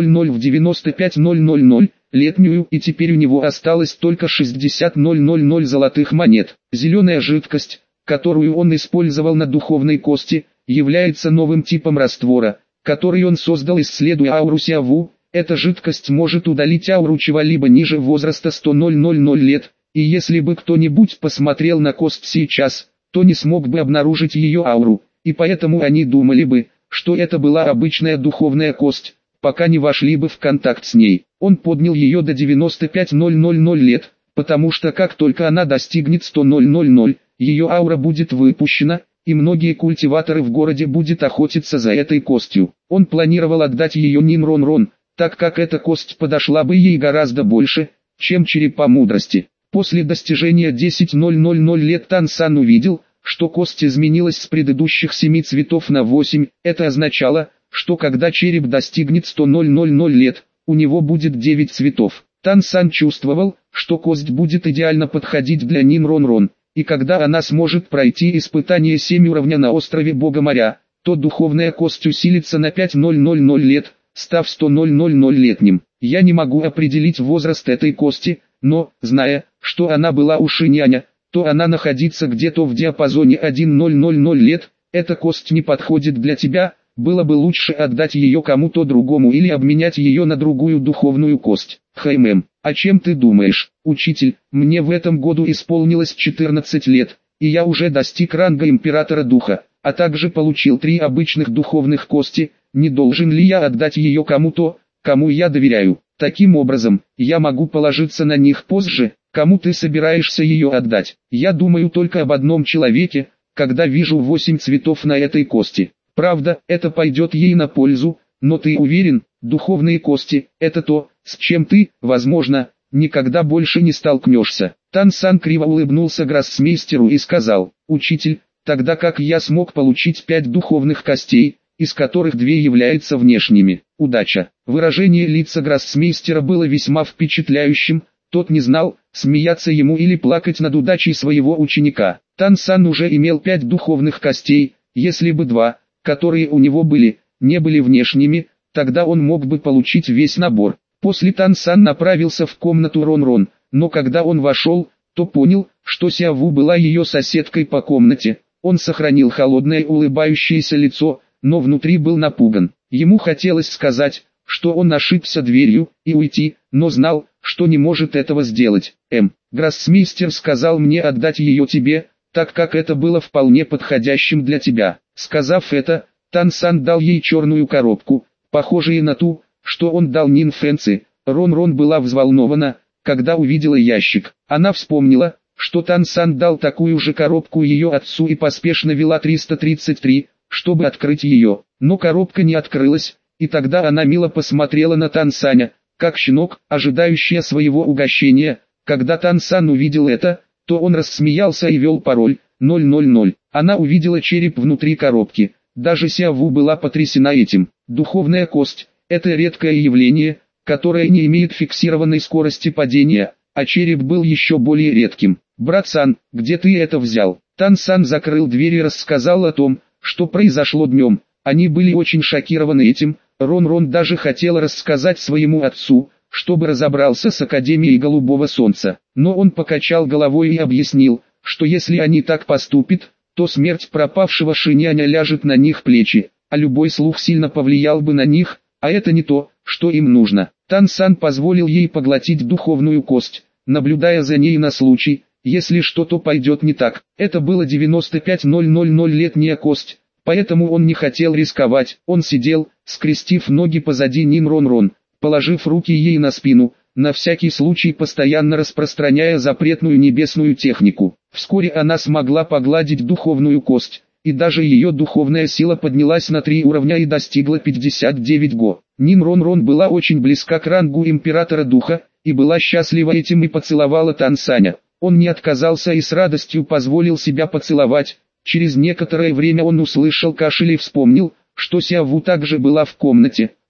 в девяносто пять тысяч летнюю, и теперь у него осталось только шестьдесят тысяч золотых монет. Зеленая жидкость, которую он использовал на духовной кости, является новым типом раствора, который он создал, исследуя ауру Сиаву. Эта жидкость может удалить ауру чего-либо ниже возраста сто лет, и если бы кто-нибудь посмотрел на кость сейчас, то не смог бы обнаружить ее ауру, и поэтому они думали бы, что это была обычная духовная кость, пока не вошли бы в контакт с ней. Он поднял ее до девяноста пяти тысяч лет, потому что как только она достигнет ста тысяч, ее аура будет выпущена, и многие культиваторы в городе будут охотиться за этой костью. Он планировал отдать ее Нин-Рон-Рон, так как эта кость подошла бы ей гораздо больше, чем черепа мудрости. После достижения десяти тысяч лет Тан-сан увидел, что кость изменилась с предыдущих семи цветов на восемь, это означало, что когда череп достигнет ста лет, у него будет девять цветов. Тан-сан чувствовал, что кость будет идеально подходить для Нин-Рон-Рон, и когда она сможет пройти испытание семь уровня на острове Бога моря, то духовная кость усилится на пять тысяч лет, став сто летним. Я не могу определить возраст этой кости, но, зная, что она была у Шиняня, то она находится где-то в диапазоне тысяча лет, эта кость не подходит для тебя, было бы лучше отдать ее кому-то другому или обменять ее на другую духовную кость. Хаймэм, о чем ты думаешь, учитель? Мне в этом году исполнилось четырнадцать лет, и я уже достиг ранга императора духа, а также получил три обычных духовных кости. Не должен ли я отдать ее кому-то, кому я доверяю? Таким образом, я могу положиться на них позже. Кому ты собираешься ее отдать? Я думаю только об одном человеке, когда вижу восемь цветов на этой кости. Правда, это пойдет ей на пользу, но ты уверен, духовные кости – это то, с чем ты, возможно, никогда больше не столкнешься. Тан-сан криво улыбнулся гроссмейстеру и сказал: «Учитель, тогда как я смог получить пять духовных костей, из которых две являются внешними? Удача». Выражение лица гроссмейстера было весьма впечатляющим, тот не знал, смеяться ему или плакать над удачей своего ученика. Тан-сан уже имел пять духовных костей, если бы два, которые у него были, не были внешними, тогда он мог бы получить весь набор. После Тан-сан направился в комнату Рон-Рон, но когда он вошел, то понял, что Сиаву была ее соседкой по комнате. Он сохранил холодное улыбающееся лицо, но внутри был напуган. Ему хотелось сказать, что он ошибся дверью, и уйти, но знал, что не может этого сделать. М. Гроссмейстер сказал мне отдать ее тебе, так как это было вполне подходящим для тебя. Сказав это, Тан-сан дал ей черную коробку, похожую на ту, что он дал Нин Фэнци. Рон-Рон была взволнована, когда увидела ящик. Она вспомнила, что Тан-сан дал такую же коробку ее отцу и поспешно вела триста тридцать три, чтобы открыть ее. Но коробка не открылась, и тогда она мило посмотрела на Тан-саня, как щенок, ожидающий своего угощения. Когда Тан-сан увидел это, то он рассмеялся и ввел пароль ноль ноль ноль. Она увидела череп внутри коробки. Даже Сиаву была потрясена этим. Духовная кость – это редкое явление, которое не имеет фиксированной скорости падения, а череп был еще более редким. «Брат-сан, где ты это взял?» Тан-сан закрыл дверь и рассказал о том, что произошло днем. Они были очень шокированы этим. Рон-Рон даже хотел рассказать своему отцу, чтобы разобрался с Академией Голубого Солнца. Но он покачал головой и объяснил, что если они так поступят, то смерть пропавшего Шиняня ляжет на них плечи, а любой слух сильно повлиял бы на них, а это не то, что им нужно. Тан-сан позволил ей поглотить духовную кость, наблюдая за ней на случай, если что-то пойдет не так. Это было девяносто пять тысяч летняя кость, поэтому он не хотел рисковать. Он сидел, скрестив ноги позади Нин-Рон-Рон, положив руки ей на спину, на всякий случай постоянно распространяя запретную небесную технику. Вскоре она смогла погладить духовную кость, и даже ее духовная сила поднялась на три уровня и достигла пятьдесят девять го. Нин-Рон-Рон была очень близка к рангу императора духа, и была счастлива этим и поцеловала Тан-саня. Он не отказался и с радостью позволил себя поцеловать. Через некоторое время он услышал кашель и вспомнил, что Сиаву также была в комнате.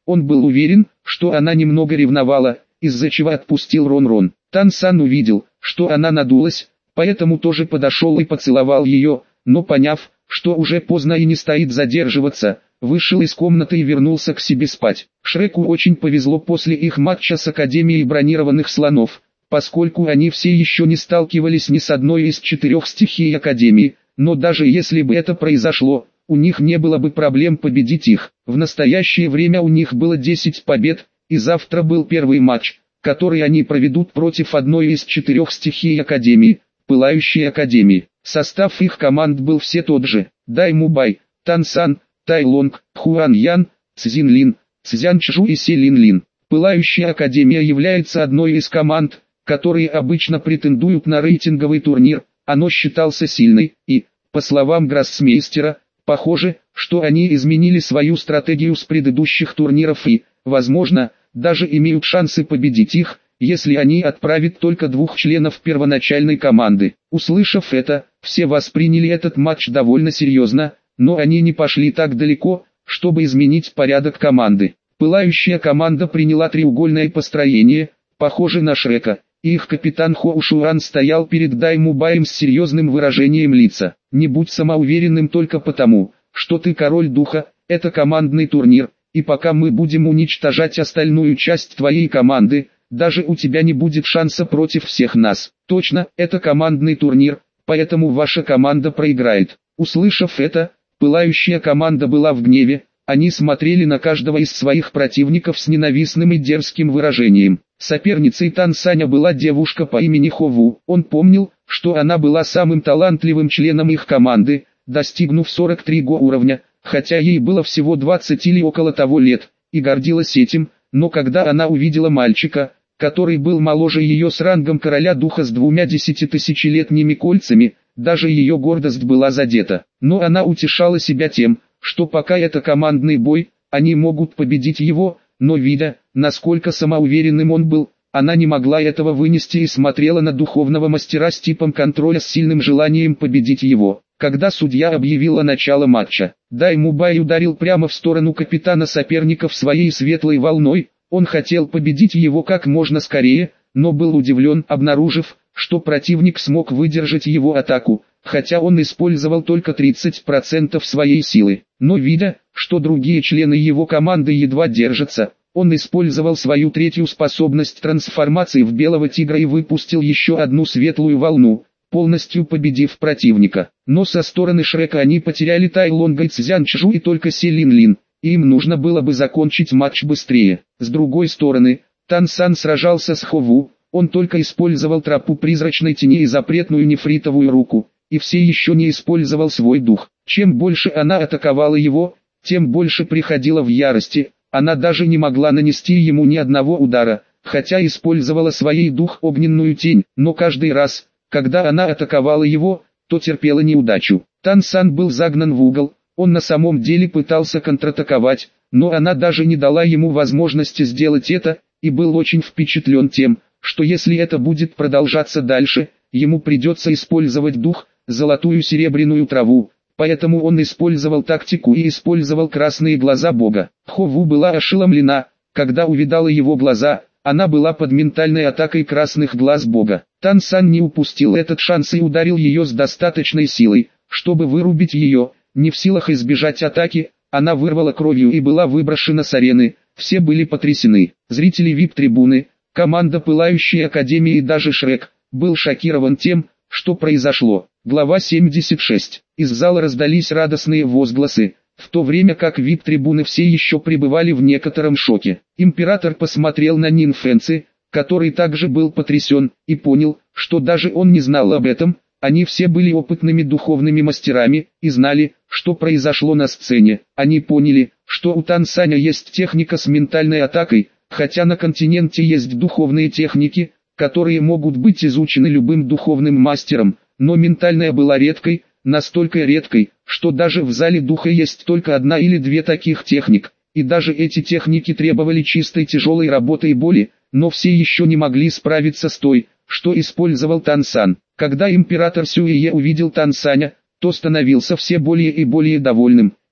Он был уверен, что она немного ревновала, из-за чего отпустил Рон-Рон. Тан Сан увидел, что она надулась, поэтому тоже подошел и поцеловал ее, но поняв, что уже поздно и не стоит задерживаться, вышел из комнаты и вернулся к себе спать. Шреку очень повезло после их матча с Академией бронированных слонов, поскольку они все еще не сталкивались ни с одной из четырех стихий Академии, но даже если бы это произошло, у них не было бы проблем победить их. В настоящее время у них было десять побед, и завтра был первый матч, который они проведут против одной из четырех стихий Академии, Пылающей Академии. Состав их команд был все тот же: Дай Мубай, Тан Сан, Тай Лонг, Хуан Ян, Цзин Лин, Цзян Чжу и Се Лин Лин. Пылающая Академия является одной из команд, которые обычно претендуют на рейтинговый турнир. Оно считался сильной, и, по словам гроссмейстера, похоже, что они изменили свою стратегию с предыдущих турниров и, возможно, даже имеют шансы победить их, если они отправят только двух членов первоначальной команды. Услышав это, все восприняли этот матч довольно серьезно, но они не пошли так далеко, чтобы изменить порядок команды. Пылающая команда приняла треугольное построение, похоже на Шрека, и их капитан Хоу Шуан стоял перед Дай Мубаем с серьезным выражением лица. «Не будь самоуверенным только потому, что ты король духа, это командный турнир, и пока мы будем уничтожать остальную часть твоей команды, даже у тебя не будет шанса против всех нас. Точно, это командный турнир, поэтому ваша команда проиграет». Услышав это, пылающая команда была в гневе, они смотрели на каждого из своих противников с ненавистным и дерзким выражением. Соперницей Тан Саня была девушка по имени Хову. Он помнил, что она была самым талантливым членом их команды, достигнув сорок три го уровня, хотя ей было всего двадцать или около того лет, и гордилась этим, но когда она увидела мальчика, который был моложе ее с рангом короля духа с двумя десятитысячелетними кольцами, даже ее гордость была задета. Но она утешала себя тем, что пока это командный бой, они могут победить его, но видя, насколько самоуверенным он был, она не могла этого вынести и смотрела на духовного мастера с типом контроля с сильным желанием победить его. Когда судья объявила начало матча, Дай Мубай ударил прямо в сторону капитана соперников своей светлой волной. Он хотел победить его как можно скорее, но был удивлен, обнаружив, что противник смог выдержать его атаку, хотя он использовал только тридцать процентов своей силы. Но видя, что другие члены его команды едва держатся, он использовал свою третью способность трансформации в белого тигра и выпустил еще одну светлую волну, полностью победив противника. Но со стороны Шрека они потеряли Тай Лонга и Цзян Чжу и только Се Лин Лин, и им нужно было бы закончить матч быстрее. С другой стороны, Тан Сан сражался с Хову, он только использовал тропу призрачной тени и запретную нефритовую руку, и все еще не использовал свой дух. Чем больше она атаковала его, тем больше приходила в ярости. Она даже не могла нанести ему ни одного удара, хотя использовала своей дух огненную тень, но каждый раз, когда она атаковала его, то терпела неудачу. Тан Сан был загнан в угол, он на самом деле пытался контратаковать, но она даже не дала ему возможности сделать это, и был очень впечатлен тем, что если это будет продолжаться дальше, ему придется использовать дух, золотую серебряную траву. Поэтому он использовал тактику и использовал красные глаза бога. Хову была ошеломлена, когда увидала его глаза, она была под ментальной атакой красных глаз бога. Тан Сан не упустил этот шанс и ударил ее с достаточной силой, чтобы вырубить ее. Не в силах избежать атаки, она вырвала кровью и была выброшена с арены. Все были потрясены. Зрители вип-трибуны, команда Пылающей Академии и даже Шрек, был шокирован тем, что произошло. Глава семьдесят шесть. Из зала раздались радостные возгласы, в то время как вип-трибуны все еще пребывали в некотором шоке. Император посмотрел на Нин Фэнси, который также был потрясен, и понял, что даже он не знал об этом. Они все были опытными духовными мастерами, и знали, что произошло на сцене. Они поняли, что у Тан Саня есть техника с ментальной атакой, хотя на континенте есть духовные техники, которые могут быть изучены любым духовным мастером, но ментальная была редкой, настолько редкой, что даже в зале духа есть только одна или две таких техник, и даже эти техники требовали чистой тяжелой работы и боли, но все еще не могли справиться с той, что использовал Тан Сан. Когда император Сюэе увидел Тан Саня, то становился все более и более довольным,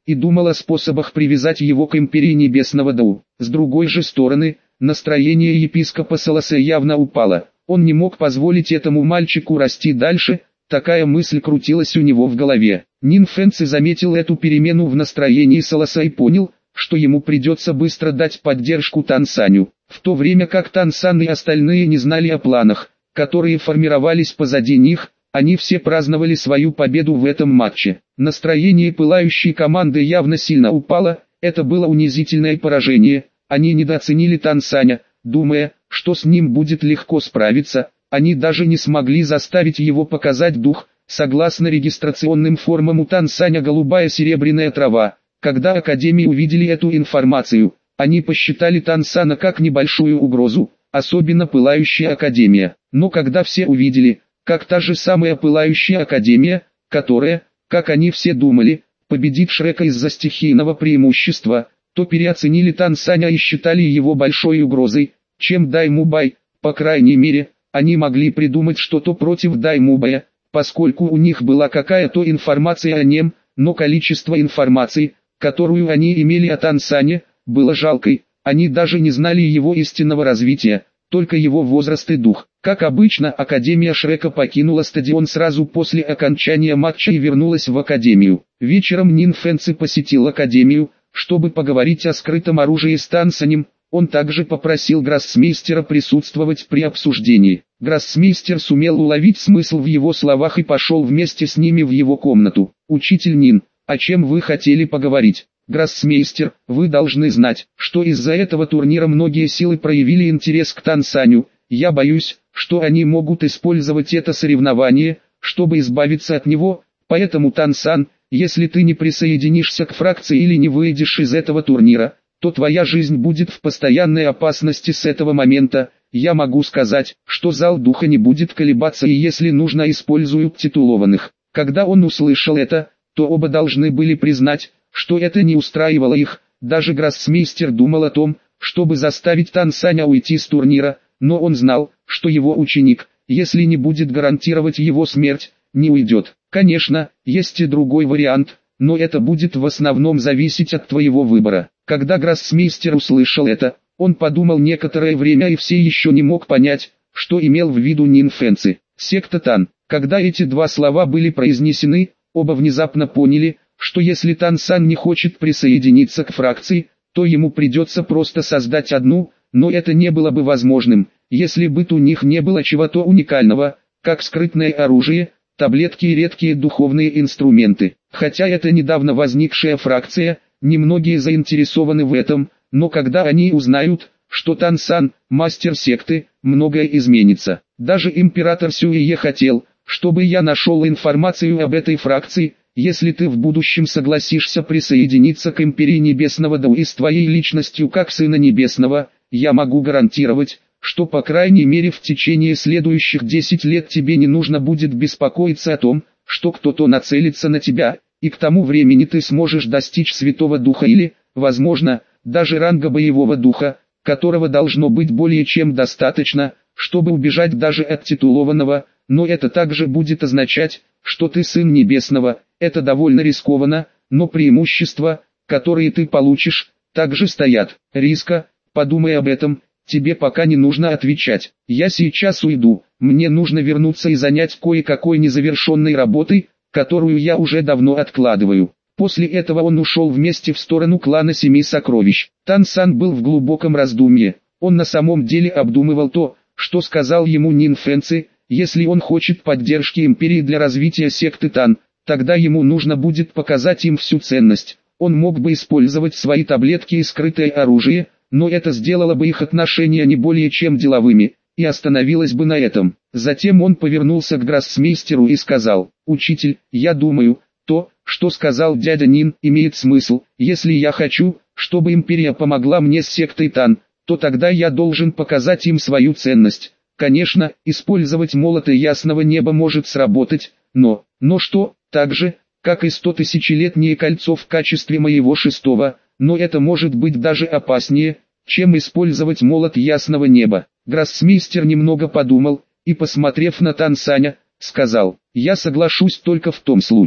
и думал о способах привязать его к империи Небесного Дау. С другой же стороны, настроение епископа Солосе явно упало. Он не мог позволить этому мальчику расти дальше, такая мысль крутилась у него в голове. Нин Фэнци заметил эту перемену в настроении Солоса и понял, что ему придется быстро дать поддержку Тан Саню. В то время как Тан Сан и остальные не знали о планах, которые формировались позади них, они все праздновали свою победу в этом матче. Настроение пылающей команды явно сильно упало, это было унизительное поражение. Они недооценили Тан Саня, думая, что с ним будет легко справиться. Они даже не смогли заставить его показать дух. Согласно регистрационным формам у Тан Саня голубая серебряная трава. Когда Академии увидели эту информацию, они посчитали Тан Сана как небольшую угрозу, особенно пылающая Академия. Но когда все увидели, как та же самая пылающая Академия, которая, как они все думали, победит Шрека из-за стихийного преимущества, то переоценили Тан Саня и считали его большой угрозой, чем Даймубай. По крайней мере, они могли придумать что-то против Даймубая, поскольку у них была какая-то информация о нем, но количество информации, которую они имели о Тан Сане, было жалкой. Они даже не знали его истинного развития, только его возраст и дух. Как обычно, Академия Шрека покинула стадион сразу после окончания матча и вернулась в Академию. Вечером Нин Фэнци посетил Академию, чтобы поговорить о скрытом оружии с Тан Санем. Он также попросил гроссмейстера присутствовать при обсуждении. Гроссмейстер сумел уловить смысл в его словах и пошел вместе с ними в его комнату. «Учитель Нин, о чем вы хотели поговорить?» «Гроссмейстер, вы должны знать, что из-за этого турнира многие силы проявили интерес к Тан Саню. Я боюсь, что они могут использовать это соревнование, чтобы избавиться от него, поэтому Тан Сан, если ты не присоединишься к фракции или не выйдешь из этого турнира, то твоя жизнь будет в постоянной опасности с этого момента. Я могу сказать, что зал духа не будет колебаться и если нужно используют титулованных». Когда он услышал это, то оба должны были признать, что это не устраивало их. Даже гроссмейстер думал о том, чтобы заставить Тан Саня уйти с турнира, но он знал, что его ученик, если не будет гарантировать его смерть, не уйдет. Конечно, есть и другой вариант, но это будет в основном зависеть от твоего выбора. Когда гроссмейстер услышал это, он подумал некоторое время и все еще не мог понять, что имел в виду Нин Фэнци. Секта Тан. Когда эти два слова были произнесены, оба внезапно поняли, что если Тан Сан не хочет присоединиться к фракции, то ему придется просто создать одну, но это не было бы возможным, если бы у них не было чего-то уникального, как скрытное оружие, таблетки и редкие духовные инструменты. Хотя это недавно возникшая фракция, немногие заинтересованы в этом, но когда они узнают, что Тан Сан – мастер секты, многое изменится. Даже император Сюэе хотел, чтобы я нашел информацию об этой фракции. Если ты в будущем согласишься присоединиться к империи Небесного Дау и с твоей личностью как Сына Небесного, я могу гарантировать, что по крайней мере в течение следующих десяти лет тебе не нужно будет беспокоиться о том, что кто-то нацелится на тебя, и к тому времени ты сможешь достичь Святого Духа или, возможно, даже ранга Боевого Духа, которого должно быть более чем достаточно, чтобы убежать даже от титулованного, но это также будет означать, что ты Сын Небесного. Это довольно рискованно, но преимущества, которые ты получишь, также стоят. Риска, подумай об этом, тебе пока не нужно отвечать. Я сейчас уйду, мне нужно вернуться и занять кое-какой незавершенной работой, которую я уже давно откладываю. После этого он ушел вместе в сторону клана Семи Сокровищ. Тан Сан был в глубоком раздумье, он на самом деле обдумывал то, что сказал ему Нин Фэнци. Если он хочет поддержки империи для развития секты Тан, тогда ему нужно будет показать им всю ценность. Он мог бы использовать свои таблетки и скрытое оружие, но это сделало бы их отношения не более чем деловыми, и остановилось бы на этом. Затем он повернулся к гроссмейстеру и сказал: «Учитель, я думаю, то, что сказал дядя Нин, имеет смысл. Если я хочу, чтобы империя помогла мне с сектой Тан, то тогда я должен показать им свою ценность. Конечно, использовать молоты ясного неба может сработать, но, но что, так же, как и сто тысячелетнее кольцо в качестве моего шестого, но это может быть даже опаснее, чем использовать молот ясного неба». Гроссмейстер немного подумал, и посмотрев на Тан Саня, сказал: «Я соглашусь только в том случае,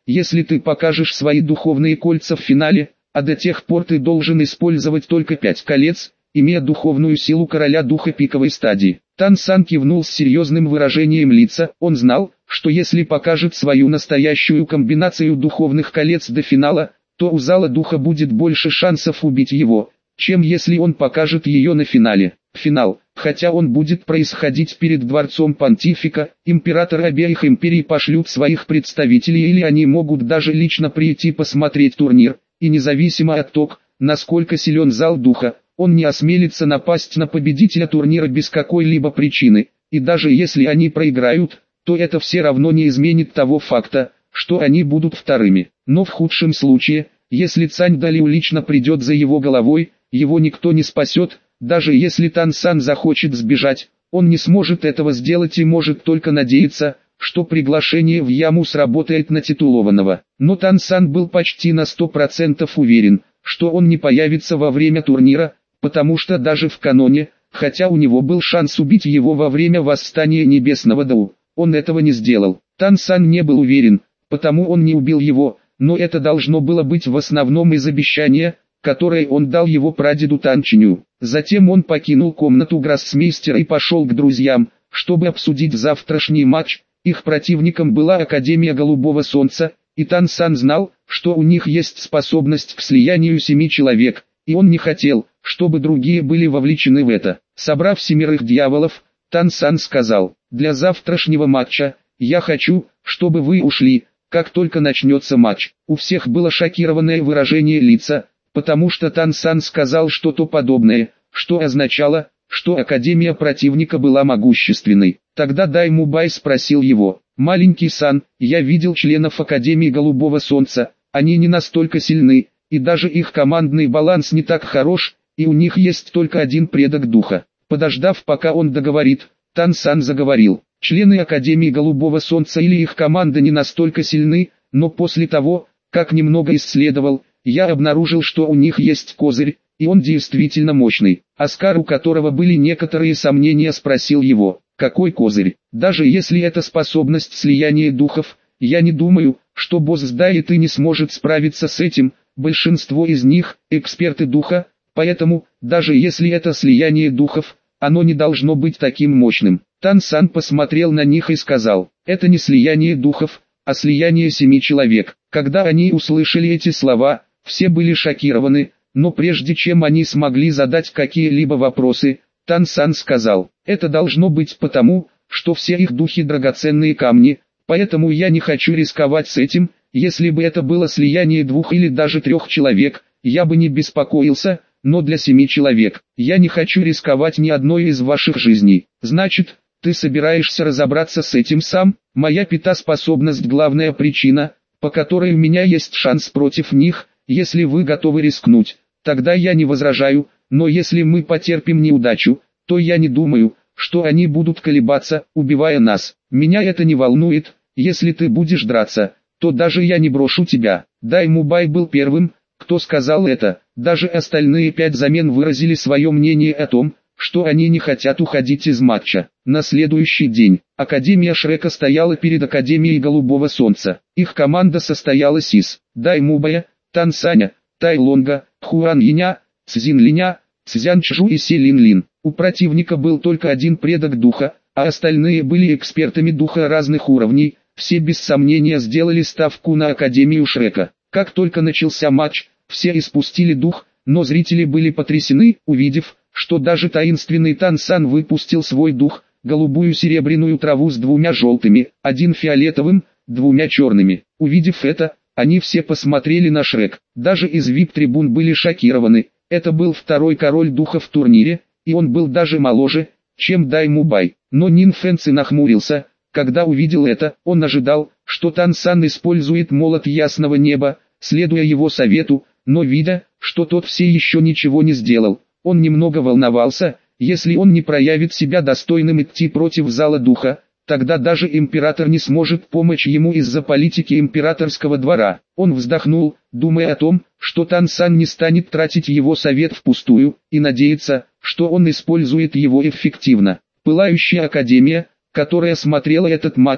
если ты покажешь свои духовные кольца в финале, а до тех пор ты должен использовать только пять колец, имея духовную силу короля духа пиковой стадии. Тан Сан кивнул с серьезным выражением лица, он знал, что если покажет свою настоящую комбинацию духовных колец до финала, то у зала духа будет больше шансов убить его, чем если он покажет ее на финале. Финал, хотя он будет происходить перед дворцом понтифика, императоры обеих империй пошлют своих представителей или они могут даже лично прийти посмотреть турнир, и независимо от того, насколько силен зал духа, он не осмелится напасть на победителя турнира без какой-либо причины, и даже если они проиграют, то это все равно не изменит того факта, что они будут вторыми. Но в худшем случае, если Цань Далиу лично придет за его головой, его никто не спасет, даже если Тан Сан захочет сбежать, он не сможет этого сделать и может только надеяться, что приглашение в яму сработает на титулованного. Но Тан Сан был почти на сто процентов уверен, что он не появится во время турнира, потому что даже в каноне, хотя у него был шанс убить его во время восстания Небесного Дау, он этого не сделал. Тан Сан не был уверен, потому он не убил его, но это должно было быть в основном из обещания, которое он дал его прадеду Тан Чиню. Затем он покинул комнату гроссмейстера и пошел к друзьям, чтобы обсудить завтрашний матч. Их противником была Академия Голубого Солнца, и Тан Сан знал, что у них есть способность к слиянию семи человек, и он не хотел, чтобы другие были вовлечены в это. Собрав семерых дьяволов, Тан Сан сказал: «Для завтрашнего матча, я хочу, чтобы вы ушли, как только начнется матч». У всех было шокированное выражение лица, потому что Тан Сан сказал что-то подобное, что означало, что Академия противника была могущественной. Тогда Дай Мубай спросил его: «Маленький Сан, я видел членов Академии Голубого Солнца, они не настолько сильны, и даже их командный баланс не так хорош, и у них есть только один предок духа». Подождав, пока он договорит, Тан Сан заговорил: «Члены Академии Голубого Солнца или их команда не настолько сильны, но после того, как немного исследовал, я обнаружил, что у них есть козырь, и он действительно мощный». Оскар, у которого были некоторые сомнения, спросил его: «Какой козырь? Даже если это способность слияния духов, я не думаю, что босс Дайет и не сможет справиться с этим, большинство из них – эксперты духа, поэтому, даже если это слияние духов, оно не должно быть таким мощным». Тан Сан посмотрел на них и сказал: «Это не слияние духов, а слияние семи человек». Когда они услышали эти слова, все были шокированы, но прежде чем они смогли задать какие-либо вопросы, Тан Сан сказал: «Это должно быть потому, что все их духи драгоценные камни, поэтому я не хочу рисковать с этим. Если бы это было слияние двух или даже трех человек, я бы не беспокоился, но для семи человек, я не хочу рисковать ни одной из ваших жизней». «Значит, ты собираешься разобраться с этим сам?» «Моя пита-способность — главная причина, по которой у меня есть шанс против них. Если вы готовы рискнуть, тогда я не возражаю, но если мы потерпим неудачу, то я не думаю, что они будут колебаться, убивая нас. Меня это не волнует, если ты будешь драться, то даже я не брошу тебя». Дай Мубай был первым, кто сказал это. Даже остальные пять замен выразили свое мнение о том, что они не хотят уходить из матча. На следующий день, Академия Шрека стояла перед Академией Голубого Солнца. Их команда состоялась из Дай Мубая, Тан Саня, Тай Лонга, Хуан Иня, Цзин Линя, Цзян Чжу и Се Лин Лин. У противника был только один предок духа, а остальные были экспертами духа разных уровней. Все без сомнения сделали ставку на Академию Шрека. Как только начался матч, все испустили дух, но зрители были потрясены, увидев, что даже таинственный Тан Сан выпустил свой дух, голубую серебряную траву с двумя желтыми, один фиолетовым, двумя черными. Увидев это, они все посмотрели на Шрек. Даже из ви ай пи-трибун были шокированы. Это был второй король духа в турнире, и он был даже моложе, чем Дай Мубай. Но Нин Фэнци нахмурился, когда увидел это. Он ожидал, что Тан Сан использует молот ясного неба, следуя его совету, но видя, что тот все еще ничего не сделал, он немного волновался. Если он не проявит себя достойным идти против зала духа, тогда даже император не сможет помочь ему из-за политики императорского двора. Он вздохнул, думая о том, что Тан Сан не станет тратить его совет впустую, и надеется, что он использует его эффективно. Пылающая Академия, которая смотрела этот матч,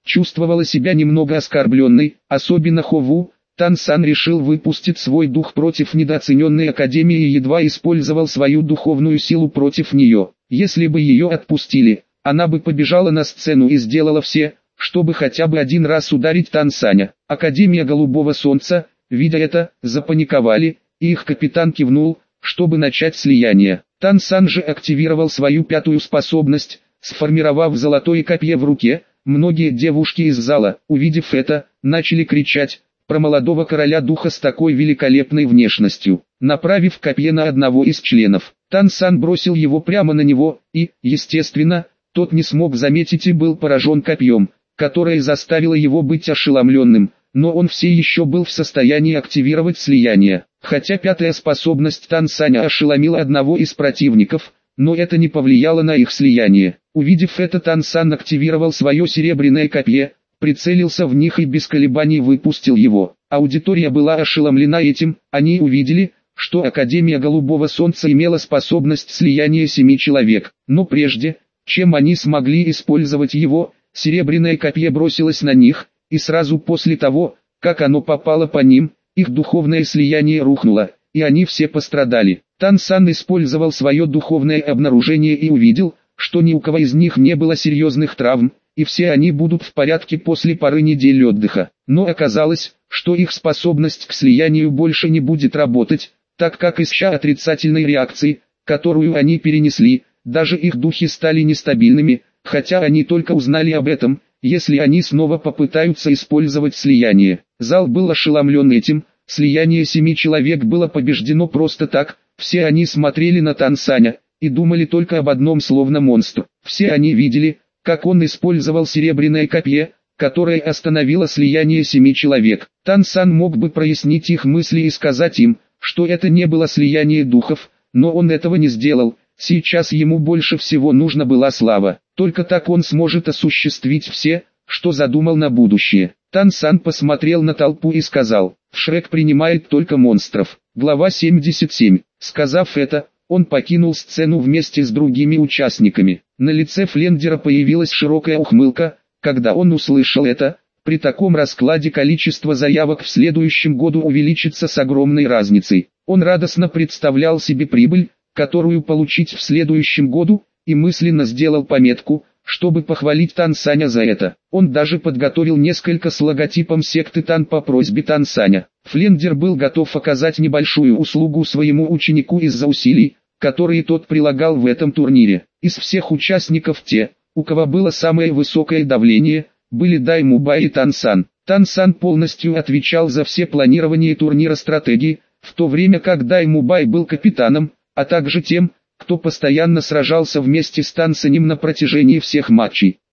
чувствовала себя немного оскорбленной, особенно Хову. Тан Сан решил выпустить свой дух против недооцененной Академии и едва использовал свою духовную силу против нее. Если бы ее отпустили, она бы побежала на сцену и сделала все, чтобы хотя бы один раз ударить Тан Саня. Академия Голубого Солнца, видя это, запаниковали, и их капитан кивнул, чтобы начать слияние. Тан Сан же активировал свою пятую способность, сформировав золотое копье в руке. Многие девушки из зала, увидев это, начали кричать про молодого короля духа с такой великолепной внешностью. Направив копье на одного из членов, Тан Сан бросил его прямо на него, и, естественно, тот не смог заметить и был поражен копьем, которое заставило его быть ошеломленным, но он все еще был в состоянии активировать слияние. Хотя пятая способность Тан Саня ошеломила одного из противников, но это не повлияло на их слияние. Увидев это, Тан Сан активировал свое серебряное копье, прицелился в них и без колебаний выпустил его. Аудитория была ошеломлена этим, они увидели, что Академия Голубого Солнца имела способность слияния семи человек. Но прежде, чем они смогли использовать его, серебряное копье бросилось на них, и сразу после того, как оно попало по ним, их духовное слияние рухнуло, и они все пострадали. Тан Сан использовал свое духовное обнаружение и увидел, что ни у кого из них не было серьезных травм, и все они будут в порядке после пары недель отдыха. Но оказалось, что их способность к слиянию больше не будет работать, так как из-за отрицательной реакции, которую они перенесли, даже их духи стали нестабильными, хотя они только узнали об этом, если они снова попытаются использовать слияние. Зал был ошеломлен этим, слияние семи человек было побеждено просто так, все они смотрели на Тан Саня, и думали только об одном словно монстр. Все они видели, как он использовал серебряное копье, которое остановило слияние семи человек. Тан Сан мог бы прояснить их мысли и сказать им, что это не было слияние духов, но он этого не сделал. Сейчас ему больше всего нужна была слава. Только так он сможет осуществить все, что задумал на будущее. Тан Сан посмотрел на толпу и сказал: «Шрек принимает только монстров». Глава семьдесят семь. Сказав это, он покинул сцену вместе с другими участниками. На лице Флендера появилась широкая ухмылка, когда он услышал это. При таком раскладе количество заявок в следующем году увеличится с огромной разницей. Он радостно представлял себе прибыль, которую получить в следующем году, и мысленно сделал пометку, чтобы похвалить Тан Саня за это. Он даже подготовил несколько с логотипом секты Тан по просьбе Тан Саня. Флендер был готов оказать небольшую услугу своему ученику из-за усилий, которые тот прилагал в этом турнире. Из всех участников те, у кого было самое высокое давление, были Дай Мубай и Тан Сан. Тан Сан полностью отвечал за все планирование турнира стратегии, в то время как Дай Мубай был капитаном, а также тем, кто постоянно сражался вместе с Тан Санем на протяжении всех матчей.